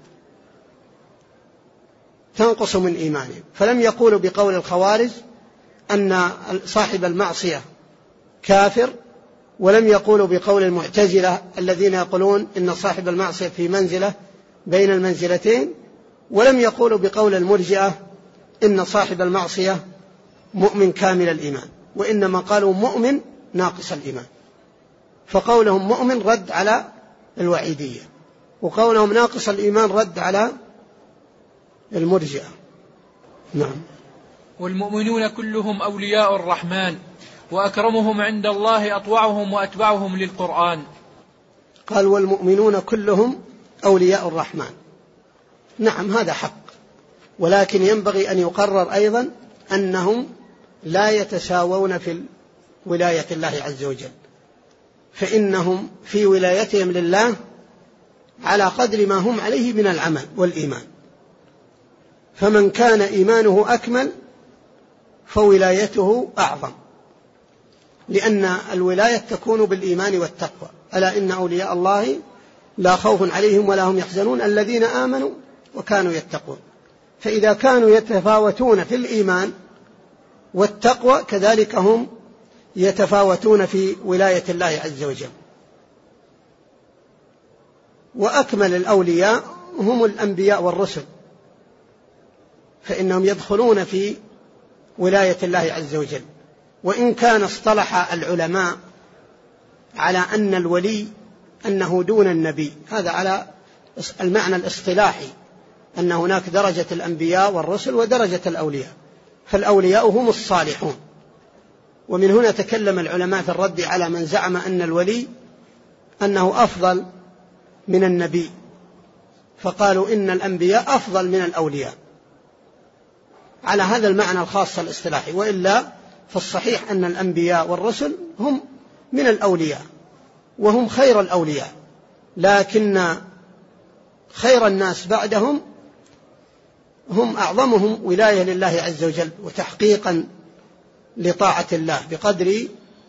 تنقص من إيمانهم فلم يقولوا بقول الخوارج أن صاحب المعصية كافر، ولم يقولوا بقول المعتزلة الذين يقولون إن صاحب المعصية في منزلة بين المنزلتين، ولم يقولوا بقول المرجئة إن صاحب المعصية مؤمن كامل الإيمان، وإنما قالوا مؤمن ناقص الإيمان. فقولهم مؤمن رد على الوعيدية، وقولهم ناقص الإيمان رد على المرجئة. نعم. والمؤمنون كلهم أولياء الرحمن، وأكرمهم عند الله أطوعهم وأتبعهم للقرآن. قال والمؤمنون كلهم أولياء الرحمن. نعم هذا حق، ولكن ينبغي أن يقرر أيضا أنهم لا يتساوون في ولاية الله عز وجل، فإنهم في ولايتهم لله على قدر ما هم عليه من العمل والإيمان، فمن كان إيمانه أكمل فولايته أعظم، لأن الولاية تكون بالإيمان والتقوى. ألا إن أولياء الله لا خوف عليهم ولا هم يحزنون الذين آمنوا وكانوا يتقون. فإذا كانوا يتفاوتون في الإيمان والتقوى كذلك هم يتفاوتون في ولاية الله عز وجل. وأكمل الأولياء هم الأنبياء والرسل، فإنهم يدخلون في ولاية الله عز وجل. وإن كان اصطلح العلماء على أن الولي أنه دون النبي، هذا على المعنى الاصطلاحي، أن هناك درجة الأنبياء والرسل ودرجة الأولياء، فالأولياء هم الصالحون. ومن هنا تكلم العلماء في الرد على من زعم أن الولي أنه أفضل من النبي، فقالوا إن الأنبياء أفضل من الأولياء على هذا المعنى الخاص الاصطلاحي، وإلا فالصحيح أن الأنبياء والرسل هم من الأولياء وهم خير الأولياء، لكن خير الناس بعدهم هم أعظمهم ولاية لله عز وجل وتحقيقا لطاعة الله بقدر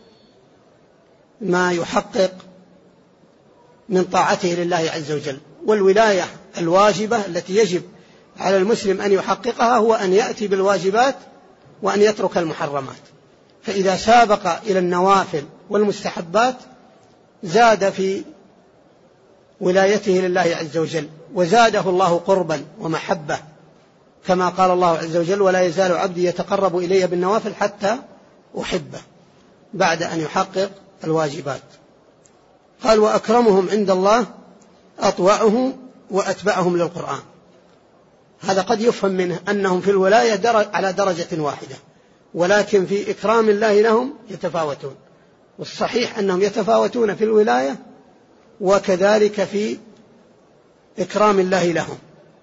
ما يحقق من طاعته لله عز وجل. والولاية الواجبة التي يجب على المسلم أن يحققها هو أن يأتي بالواجبات وأن يترك المحرمات، فإذا سابق إلى النوافل والمستحبات زاد في ولايته لله عز وجل، وزاده الله قربا ومحبة، كما قال الله عز وجل ولا يزال عبدي يتقرب إلي بالنوافل حتى أحبه، بعد أن يحقق الواجبات. قال وأكرمهم عند الله أطوعهم وأتبعهم للقرآن. هذا قد يفهم منه أنهم في الولاية درج على درجة واحدة، ولكن في إكرام الله لهم يتفاوتون، والصحيح أنهم يتفاوتون في الولاية وكذلك في إكرام الله لهم.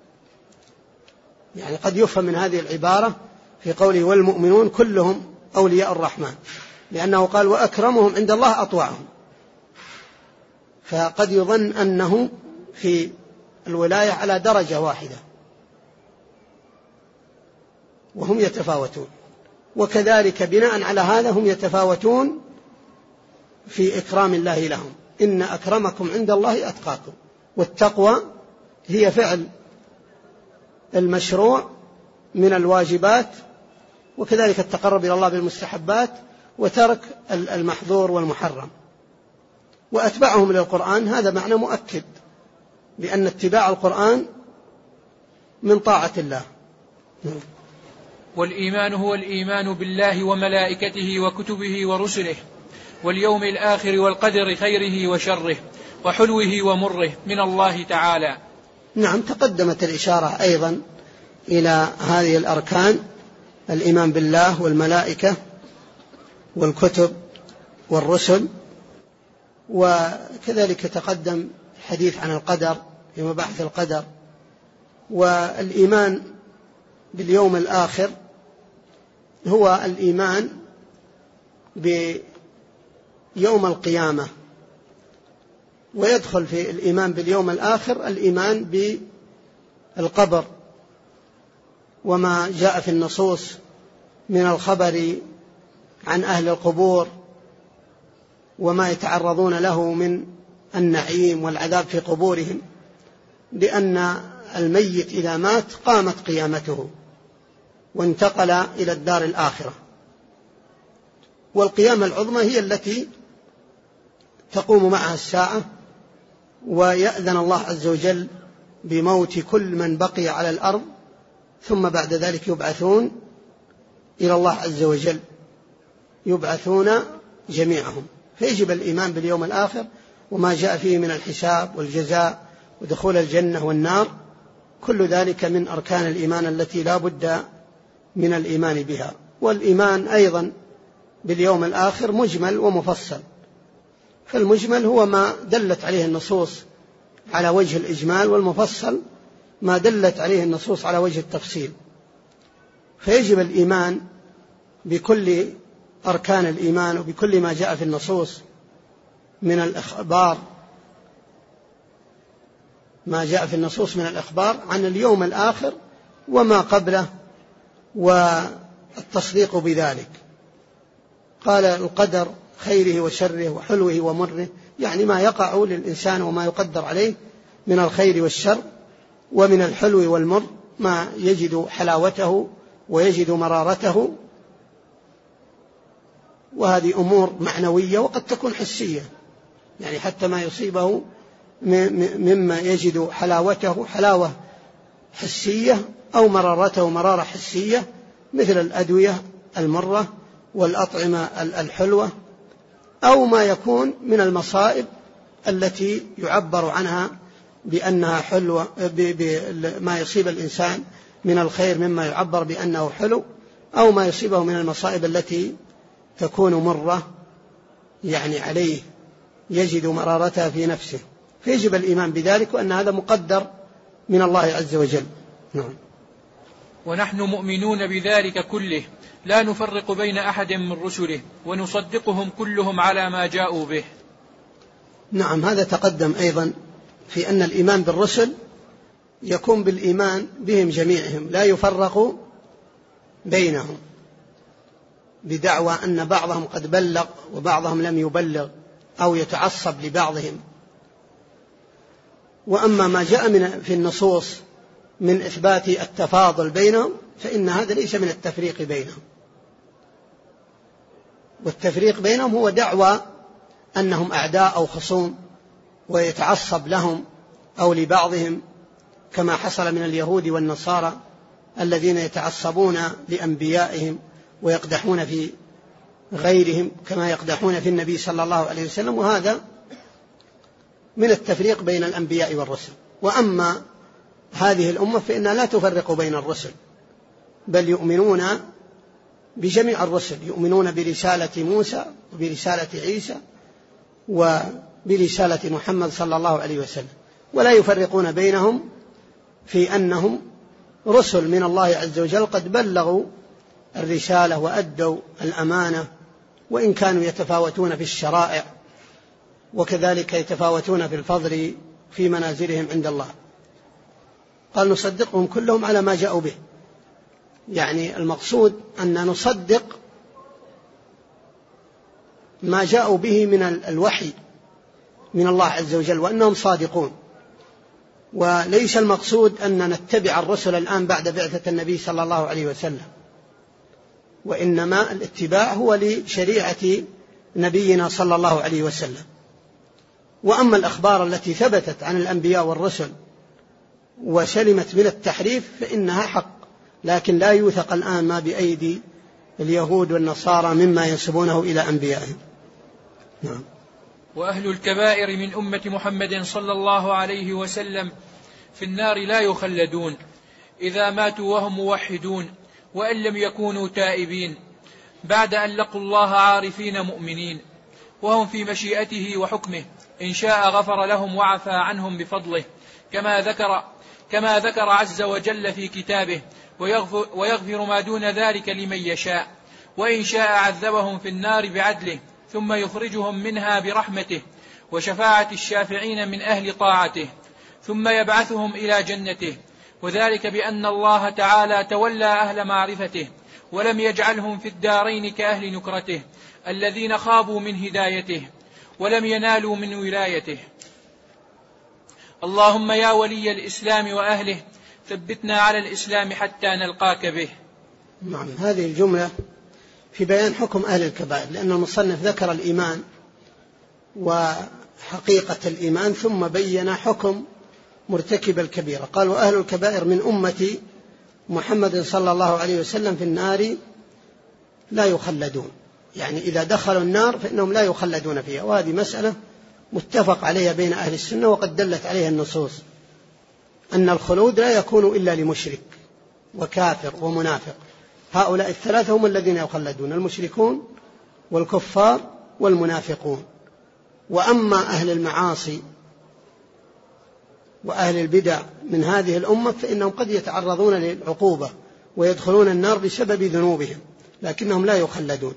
يعني قد يفهم من هذه العبارة في قوله والمؤمنون كلهم أولياء الرحمن، لأنه قال وأكرمهم عند الله أطوعهم، فقد يظن أنه في الولاية على درجة واحدة وهم يتفاوتون، وكذلك بناء على هذا هم يتفاوتون في إكرام الله لهم. إن أكرمكم عند الله أتقاكم، والتقوى هي فعل المشروع من الواجبات، وكذلك التقرب إلى الله بالمستحبات، وترك المحظور والمحرم. وأتبعهم للقرآن هذا معنى مؤكد بأن اتباع القرآن من طاعة الله. والإيمان هو الإيمان بالله وملائكته وكتبه ورسله واليوم الآخر والقدر خيره وشره وحلوه ومره من الله تعالى. نعم، تقدمت الإشارة أيضا إلى هذه الأركان: الإيمان بالله والملائكة والكتب والرسل وكذلك تقدم الحديث عن القدر في مباحث القدر. والإيمان باليوم الآخر هو الإيمان بيوم القيامة، ويدخل في الإيمان باليوم الآخر الإيمان بالقبر وما جاء في النصوص من الخبر عن أهل القبور وما يتعرضون له من النعيم والعذاب في قبورهم، لأن الميت إذا مات قامت قيامته وانتقل إلى الدار الآخرة. والقيامة العظمى هي التي تقوم معها الساعة، ويأذن الله عز وجل بموت كل من بقي على الأرض، ثم بعد ذلك يبعثون إلى الله عز وجل، يبعثون جميعهم. فيجب الإيمان باليوم الآخر وما جاء فيه من الحساب والجزاء ودخول الجنة والنار، كل ذلك من أركان الإيمان التي لا بد من الإيمان بها. والإيمان أيضا باليوم الآخر مجمل ومفصل، فالمجمل هو ما دلت عليه النصوص على وجه الإجمال، والمفصل ما دلت عليه النصوص على وجه التفصيل. فيجب الإيمان بكل أركان الإيمان وبكل ما جاء في النصوص من الإخبار، ما جاء في النصوص من الإخبار عن اليوم الآخر وما قبله والتصديق بذلك. قال القدر خيره وشره وحلوه ومره، يعني ما يقع للإنسان وما يقدر عليه من الخير والشر، ومن الحلو والمر ما يجد حلاوته ويجد مرارته، وهذه أمور معنوية وقد تكون حسية، يعني حتى ما يصيبه مما يجد حلاوته حلاوة حسية أو مرارته مرارة حسية، مثل الأدوية المرة والأطعمة الحلوة، أو ما يكون من المصائب التي يعبر عنها بأنها حلوة، ما يصيب الإنسان من الخير مما يعبر بأنه حلو، أو ما يصيبه من المصائب التي تكون مرة يعني عليه يجد مرارتها في نفسه. فيجب الإيمان بذلك وأن هذا مقدر من الله عز وجل. نعم. ونحن مؤمنون بذلك كله لا نفرق بين أحد من رسله ونصدقهم كلهم على ما جاءوا به. نعم، هذا تقدم أيضا في أن الإيمان بالرسل يكون بالإيمان بهم جميعهم، لا يفرق بينهم بدعوى أن بعضهم قد بلغ وبعضهم لم يبلغ أو يتعصب لبعضهم. وأما ما جاء من في النصوص من إثبات التفاضل بينهم فإن هذا ليس من التفريق بينهم، والتفريق بينهم هو دعوى أنهم أعداء أو خصوم ويتعصب لهم أو لبعضهم، كما حصل من اليهود والنصارى الذين يتعصبون لأنبيائهم ويقدحون في غيرهم كما يقدحون في النبي صلى الله عليه وسلم، وهذا من التفريق بين الأنبياء والرسل. وأما هذه الأمة فإنها لا تفرق بين الرسل، بل يؤمنون بجميع الرسل، يؤمنون برسالة موسى وبرسالة عيسى وبرسالة محمد صلى الله عليه وسلم، ولا يفرقون بينهم في أنهم رسل من الله عز وجل قد بلغوا الرسالة وأدوا الأمانة، وإن كانوا يتفاوتون في الشرائع وكذلك يتفاوتون في الفضل في منازلهم عند الله. قال نصدقهم كلهم على ما جاءوا به، يعني المقصود أن نصدق ما جاءوا به من الوحي من الله عز وجل وأنهم صادقون، وليس المقصود أن نتبع الرسل الآن بعد بعثة النبي صلى الله عليه وسلم، وإنما الاتباع هو لشريعة نبينا صلى الله عليه وسلم. وأما الأخبار التي ثبتت عن الأنبياء والرسل وسلمت من التحريف فإنها حق، لكن لا يوثق الآن ما بأيدي اليهود والنصارى مما ينسبونه إلى أنبيائهم. نعم. وأهل الكبائر من أمة محمد صلى الله عليه وسلم في النار لا يخلدون إذا ماتوا وهم موحدون وإن لم يكونوا تائبين بعد أن لقوا الله عارفين مؤمنين، وهم في مشيئته وحكمه، إن شاء غفر لهم وعفى عنهم بفضله، كما ذكر, كما ذكر عز وجل في كتابه، ويغفر, ويغفر ما دون ذلك لمن يشاء، وإن شاء عذبهم في النار بعدله ثم يخرجهم منها برحمته وشفاعة الشافعين من أهل طاعته، ثم يبعثهم إلى جنته، وذلك بأن الله تعالى تولى أهل معرفته ولم يجعلهم في الدارين كأهل نكرته الذين خابوا من هدايته ولم ينالوا من ولايته. اللهم يا ولي الإسلام وأهله ثبتنا على الإسلام حتى نلقاك به. نعم، هذه الجملة في بيان حكم أهل الكبائر، لأن المصنف ذكر الإيمان وحقيقة الإيمان ثم بين حكم مرتكب الكبيرة. قال: وأهل الكبائر من أمة محمد صلى الله عليه وسلم في النار لا يخلدون، يعني إذا دخلوا النار فإنهم لا يخلدون فيها، وهذه مسألة متفق عليها بين أهل السنة، وقد دلت عليها النصوص أن الخلود لا يكون إلا لمشرك وكافر ومنافق، هؤلاء الثلاثة هم الذين يخلدون: المشركون والكفار والمنافقون. وأما أهل المعاصي وأهل البدع من هذه الأمة فإنهم قد يتعرضون للعقوبة ويدخلون النار بسبب ذنوبهم، لكنهم لا يخلدون.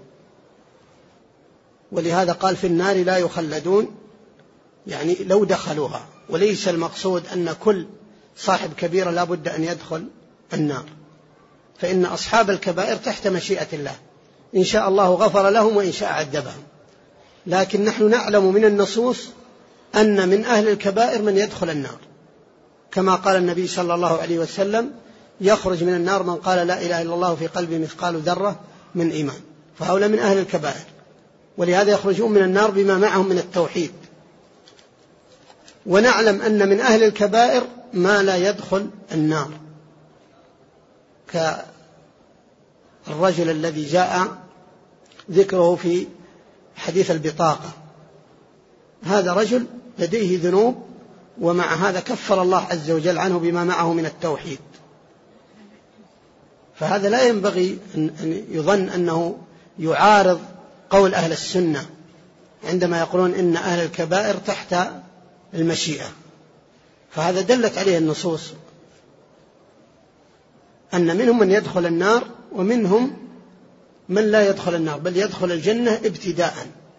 ولهذا قال: في النار لا يخلدون، يعني لو دخلوها، وليس المقصود أن كل صاحب كبيرة لا بد أن يدخل النار، فإن أصحاب الكبائر تحت مشيئة الله، إن شاء الله غفر لهم وإن شاء عذبهم. لكن نحن نعلم من النصوص أن من أهل الكبائر من يدخل النار، كما قال النبي صلى الله عليه وسلم: يخرج من النار من قال لا إله إلا الله في قلبه مثقال ذرة من إيمان، فهؤلاء من أهل الكبائر، ولهذا يخرجون من النار بما معهم من التوحيد. ونعلم أن من أهل الكبائر ما لا يدخل النار، كالرجل الذي جاء ذكره في حديث البطاقة، هذا رجل لديه ذنوب، ومع هذا كفر الله عز وجل عنه بما معه من التوحيد، فهذا لا ينبغي أن يظن أنه يعارض قول أهل السنة عندما يقولون إن أهل الكبائر تحت المشيئة، فهذا دلت عليه النصوص أن منهم من يدخل النار ومنهم من لا يدخل النار، بل يدخل الجنة ابتداء.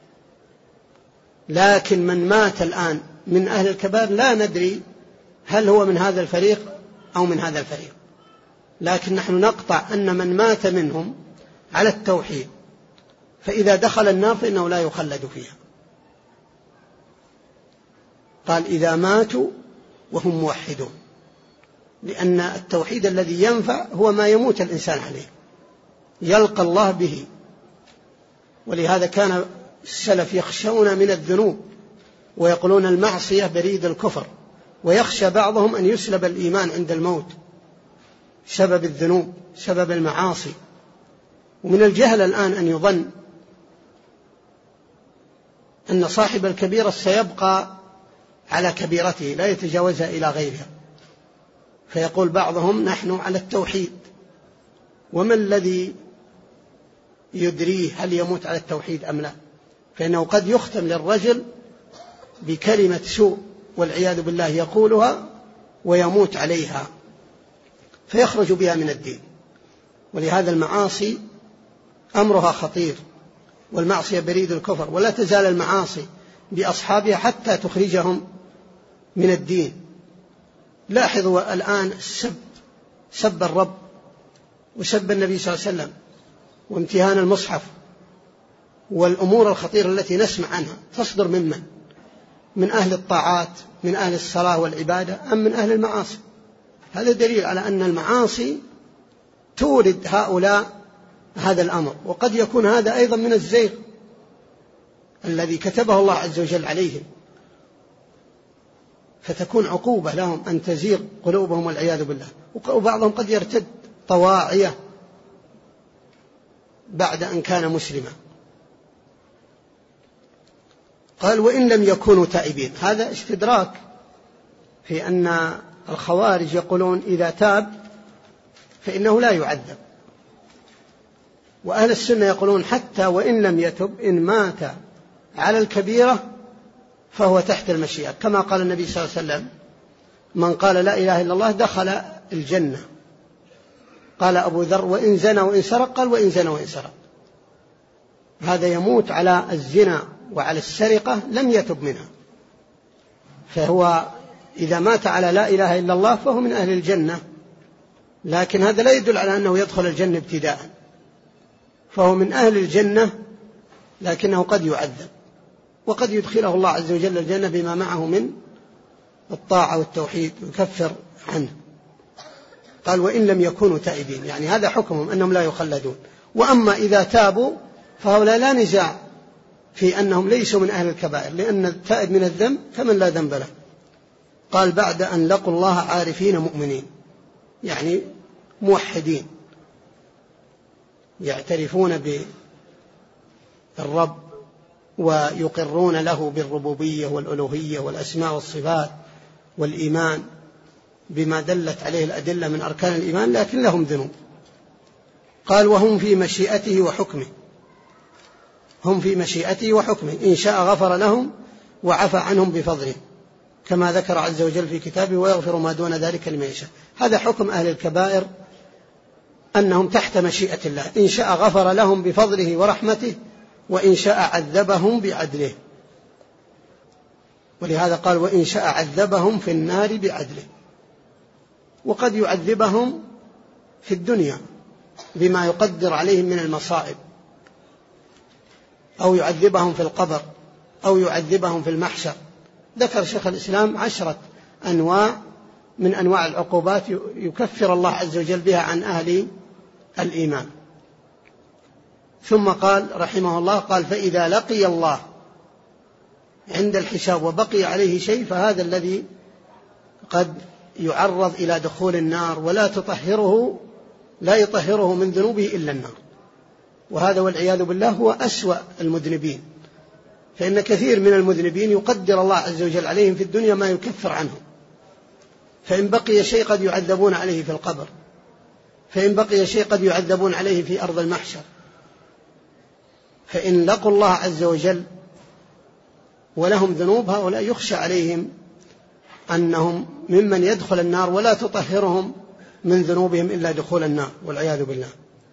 لكن من مات الآن من أهل الكبائر لا ندري هل هو من هذا الفريق أو من هذا الفريق، لكن نحن نقطع أن من مات منهم على التوحيد فإذا دخل النار فإنه لا يخلد فيها. قال: إذا ماتوا وهم موحدون، لأن التوحيد الذي ينفع هو ما يموت الإنسان عليه، يلقى الله به. ولهذا كان السلف يخشون من الذنوب ويقولون المعصية بريد الكفر، ويخشى بعضهم أن يسلب الإيمان عند الموت سبب الذنوب سبب المعاصي. ومن الجهل الآن أن يظن أن صاحب الكبيرة سيبقى على كبيرته لا يتجاوزها إلى غيرها، فيقول بعضهم: نحن على التوحيد، وما الذي يدريه هل يموت على التوحيد أم لا؟ فإنه قد يختم للرجل بكلمة سوء والعياذ بالله يقولها ويموت عليها فيخرج بها من الدين. ولهذا المعاصي أمرها خطير، والمعصية بريد الكفر، ولا تزال المعاصي بأصحابها حتى تخرجهم من الدين. لاحظوا الآن السب، سب الرب وسب النبي صلى الله عليه وسلم وامتهان المصحف والأمور الخطيرة التي نسمع عنها تصدر ممن؟ من أهل الطاعات، من أهل الصلاة والعبادة، أم من أهل المعاصي؟ هذا دليل على أن المعاصي تورد هؤلاء هذا الأمر، وقد يكون هذا أيضا من الزيغ الذي كتبه الله عز وجل عليهم، فتكون عقوبة لهم أن تزيغ قلوبهم والعياذ بالله. وبعضهم قد يرتد طواعية بعد أن كان مسلما. قال: وإن لم يكونوا تائبين، هذا استدراك في أن الخوارج يقولون إذا تاب فإنه لا يعذب، وأهل السنة يقولون حتى وإن لم يتب إن مات على الكبيرة فهو تحت المشيئة، كما قال النبي صلى الله عليه وسلم: من قال لا إله إلا الله دخل الجنة. قال أبو ذر: وإن زنى وإن سرق؟ قال: وإن زنى وإن سرق. هذا يموت على الزنا وعلى السرقة لم يتب منها، فهو إذا مات على لا إله إلا الله فهو من أهل الجنة، لكن هذا لا يدل على أنه يدخل الجنة ابتداء، فهو من أهل الجنة لكنه قد يعذب، وقد يدخله الله عز وجل الجنة بما معه من الطاعة والتوحيد ويكفر عنه. قال: وإن لم يكونوا تائبين، يعني هذا حكمهم أنهم لا يخلدون. وأما إذا تابوا فهؤلاء لا نزاع في أنهم ليسوا من أهل الكبائر، لأن التائب من الذنب كمن لا ذنب له. قال: بعد أن لقوا الله عارفين مؤمنين، يعني موحدين يعترفون بالرب ويقرون له بالربوبية والألوهية والأسماء والصفات والإيمان بما دلت عليه الأدلة من أركان الإيمان، لكن لهم ذنوب. قال: وهم في مشيئته وحكمه، هم في مشيئته وحكمه، إن شاء غفر لهم وعفى عنهم بفضله، كما ذكر عز وجل في كتابه: ويغفر ما دون ذلك لمن يشاء. هذا حكم أهل الكبائر، أنهم تحت مشيئة الله، إن شاء غفر لهم بفضله ورحمته، وإن شاء عذبهم بعدله. ولهذا قال: وإن شاء عذبهم في النار بعدله. وقد يعذبهم في الدنيا بما يقدر عليهم من المصائب، أو يعذبهم في القبر، أو يعذبهم في المحشر. ذكر شيخ الإسلام عشرة أنواع من أنواع العقوبات يكفر الله عز وجل بها عن أهل الإيمان. ثم قال رحمه الله: قال: فإذا لقي الله عند الحساب وبقي عليه شيء فهذا الذي قد يعرض إلى دخول النار، ولا تطهره لا يطهره من ذنوبه إلا النار. وهذا والعياذ بالله هو أسوأ المذنبين، فإن كثير من المذنبين يقدر الله عز وجل عليهم في الدنيا ما يكفر عنهم، فإن بقي شيء قد يعذبون عليه في القبر، فإن بقي شيء قد يعذبون عليه في أرض المحشر. فإن لقوا الله عز وجل ولهم ذنوب، هؤلاء يخشى عليهم أنهم ممن يدخل النار، ولا تطهرهم من ذنوبهم إلا دخول النار والعياذ بالله.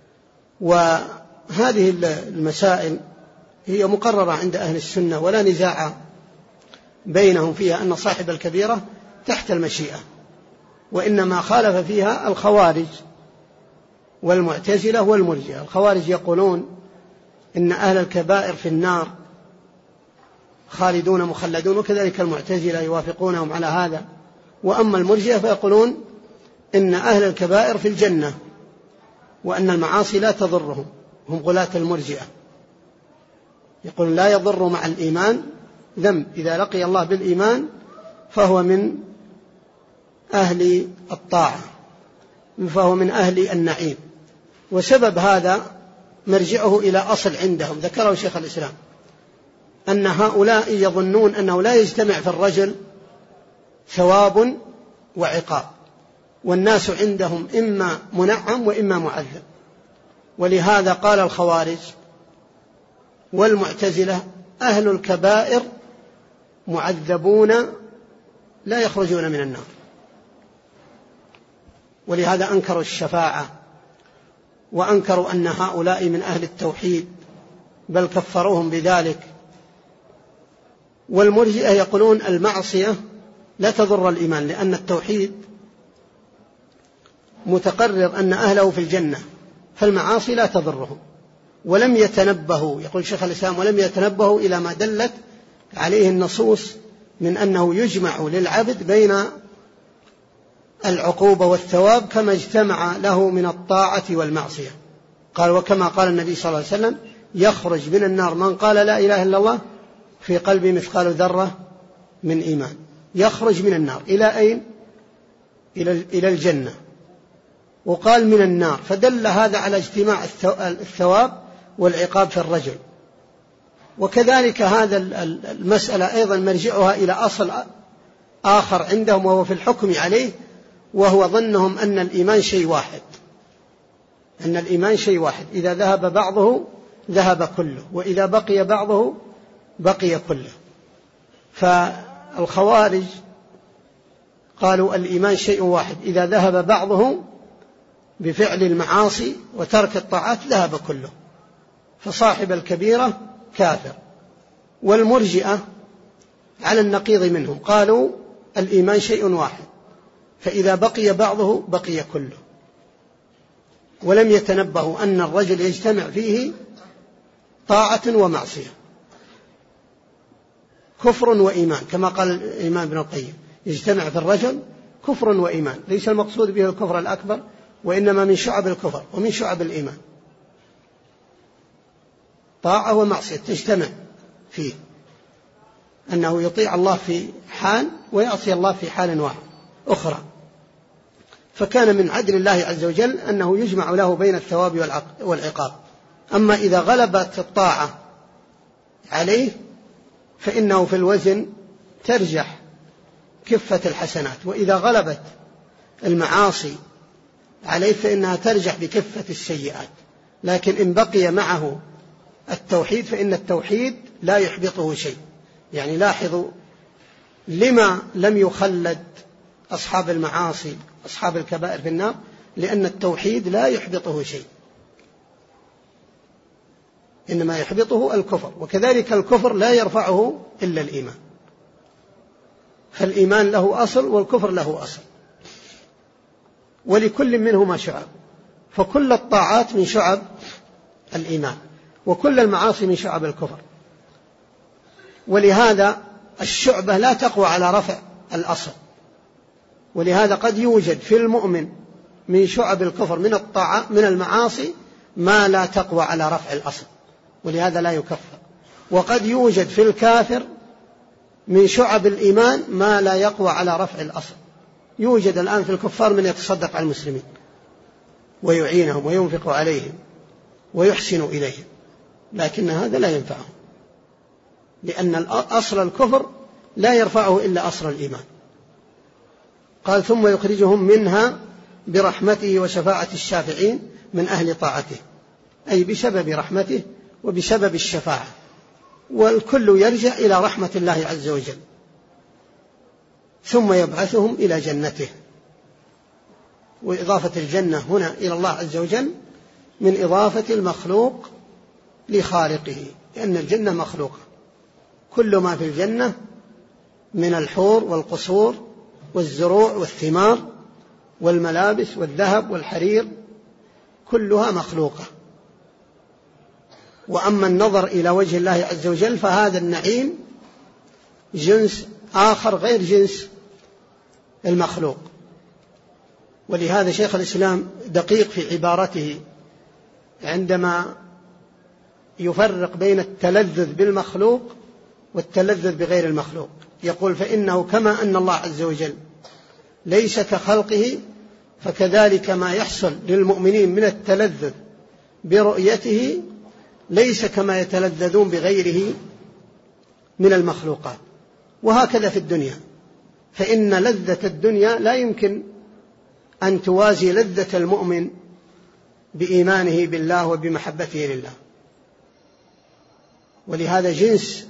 وهذه المسائل هي مقررة عند أهل السنة، ولا نزاع بينهم فيها أن صاحب الكبيرة تحت المشيئة، وإنما خالف فيها الخوارج والمعتزلة والمرجئة. الخوارج يقولون إن أهل الكبائر في النار خالدون مخلدون، وكذلك المعتزلة يوافقونهم على هذا. وأما المرجئة فيقولون إن أهل الكبائر في الجنة، وأن المعاصي لا تضرهم، هم غلاة المرجئة، يقول لا يضر مع الإيمان ذنب، إذا لقي الله بالإيمان فهو من أهل الطاعة، فهو من أهل النعيم. وسبب هذا مرجعه إلى أصل عندهم ذكره شيخ الإسلام، أن هؤلاء يظنون أنه لا يجتمع في الرجل ثواب وعقاب، والناس عندهم إما منعم وإما معذب. ولهذا قال الخوارج والمعتزلة: أهل الكبائر معذبون لا يخرجون من النار. ولهذا أنكروا الشفاعة، وأنكروا أن هؤلاء من أهل التوحيد، بل كفروهم بذلك. والمرجئة يقولون المعصية لا تضر الإيمان، لأن التوحيد متقرر أن أهله في الجنة، فالمعاصي لا تضرهم. ولم يتنبهوا، يقول شيخ الإسلام، ولم يتنبهوا إلى ما دلت عليه النصوص من أنه يجمع للعبد بين العقوبة والثواب كما اجتمع له من الطاعة والمعصية. قال: وكما قال النبي صلى الله عليه وسلم: يخرج من النار من قال لا إله إلا الله في قلبه مثقال ذرة من إيمان. يخرج من النار إلى أين؟ إلى الجنة. وقال من النار، فدل هذا على اجتماع الثواب والعقاب في الرجل. وكذلك هذا المسألة أيضا مرجعها إلى أصل آخر عندهم، وهو في الحكم عليه، وهو ظنهم أن الإيمان شيء واحد، أن الإيمان شيء واحد، إذا ذهب بعضه ذهب كله، وإذا بقي بعضه بقي كله. فالخوارج قالوا الإيمان شيء واحد، إذا ذهب بعضه بفعل المعاصي وترك الطاعات ذهب كله، فصاحب الكبيرة كافر. والمرجئة على النقيض منهم، قالوا الإيمان شيء واحد، فإذا بقي بعضه بقي كله، ولم يتنبهوا أن الرجل يجتمع فيه طاعة ومعصية، كفر وإيمان، كما قال الإمام ابن القيم يجتمع في الرجل كفر وإيمان، ليس المقصود به الكفر الأكبر، وإنما من شعب الكفر ومن شعب الإيمان، طاعة ومعصية تجتمع فيه، أنه يطيع الله في حال ويعصي الله في حال واحد أخرى. فكان من عدل الله عز وجل أنه يجمع له بين الثواب والعقاب. أما إذا غلبت الطاعة عليه فإنه في الوزن ترجح كفة الحسنات، وإذا غلبت المعاصي عليه فإنها ترجح بكفة السيئات. لكن إن بقي معه التوحيد فإن التوحيد لا يحبطه شيء. يعني لاحظوا لما لم يخلد أصحاب المعاصي أصحاب الكبائر في النار، لأن التوحيد لا يحبطه شيء، إنما يحبطه الكفر، وكذلك الكفر لا يرفعه إلا الإيمان، فالإيمان له أصل والكفر له أصل، ولكل منهما شعب، فكل الطاعات من شعب الإيمان وكل المعاصي من شعب الكفر. ولهذا الشعبة لا تقوى على رفع الأصل، ولهذا قد يوجد في المؤمن من شعب الكفر من الطاعة من المعاصي ما لا تقوى على رفع الأصل، ولهذا لا يكفر. وقد يوجد في الكافر من شعب الإيمان ما لا يقوى على رفع الأصل. يوجد الآن في الكفار من يتصدق على المسلمين ويعينهم وينفق عليهم ويحسن إليهم، لكن هذا لا ينفعهم، لأن أصل الكفر لا يرفعه إلا أصل الإيمان. قال ثم يخرجهم منها برحمته وشفاعة الشافعين من أهل طاعته، أي بسبب رحمته وبسبب الشفاعة، والكل يرجع إلى رحمة الله عز وجل. ثم يبعثهم إلى جنته، وإضافة الجنة هنا إلى الله عز وجل من إضافة المخلوق لخالقه، لأن الجنة مخلوقة، كل ما في الجنة من الحور والقصور والزروع والثمار والملابس والذهب والحرير كلها مخلوقة. وأما النظر إلى وجه الله عز وجل فهذا النعيم جنس آخر غير جنس المخلوق. ولهذا شيخ الإسلام دقيق في عبارته عندما يفرق بين التلذذ بالمخلوق والتلذذ بغير المخلوق، يقول فإنه كما أن الله عز وجل ليس كخلقه، فكذلك ما يحصل للمؤمنين من التلذذ برؤيته ليس كما يتلذذون بغيره من المخلوقات. وهكذا في الدنيا، فإن لذة الدنيا لا يمكن أن توازي لذة المؤمن بإيمانه بالله وبمحبته لله. ولهذا جنس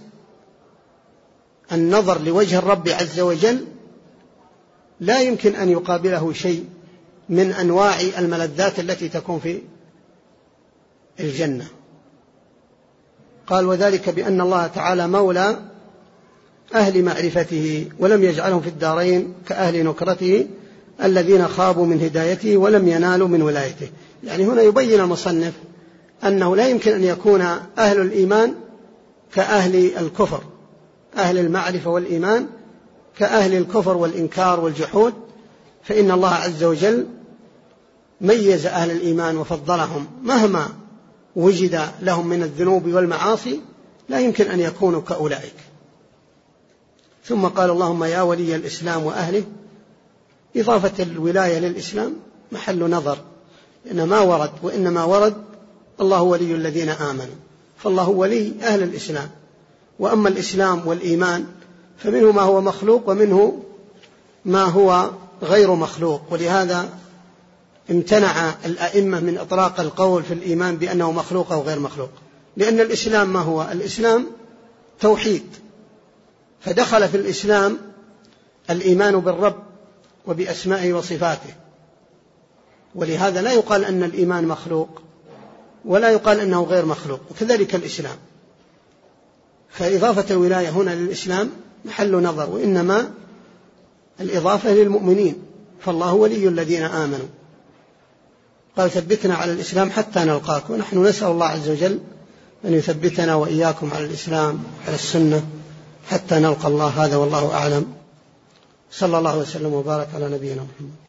النظر لوجه الرب عز وجل لا يمكن أن يقابله شيء من أنواع الملذات التي تكون في الجنة. قال وذلك بأن الله تعالى مولى أهل معرفته ولم يجعلهم في الدارين كأهل نكرته الذين خابوا من هدايته ولم ينالوا من ولايته. يعني هنا يبين المصنف أنه لا يمكن أن يكون أهل الإيمان كأهل الكفر، أهل المعرفة والإيمان كأهل الكفر والإنكار والجحود، فإن الله عز وجل ميز أهل الإيمان وفضلهم مهما وجد لهم من الذنوب والمعاصي، لا يمكن أن يكونوا كأولئك. ثم قال اللهم يا ولي الإسلام وأهله، إضافة الولاية للإسلام محل نظر، إن ما ورد وإنما ورد الله ولي الذين آمنوا، فالله ولي أهل الإسلام. وأما الإسلام والإيمان فمنه ما هو مخلوق ومنه ما هو غير مخلوق. ولهذا امتنع الأئمة من إطلاق القول في الإيمان بأنه مخلوق أو غير مخلوق، لأن الإسلام ما هو؟ الإسلام توحيد، فدخل في الإسلام الإيمان بالرب وبأسمائه وصفاته، ولهذا لا يقال أن الإيمان مخلوق ولا يقال أنه غير مخلوق، وكذلك الإسلام. فإضافة الولاية هنا للإسلام محل نظر، وإنما الإضافة للمؤمنين، فالله ولي الذين آمنوا. قال ثبتنا على الإسلام حتى نلقاك، ونحن نسأل الله عز وجل أن يثبتنا وإياكم على الإسلام على السنة حتى نلقى الله. هذا والله أعلم. صلى الله وسلم وبارك على نبينا محمد.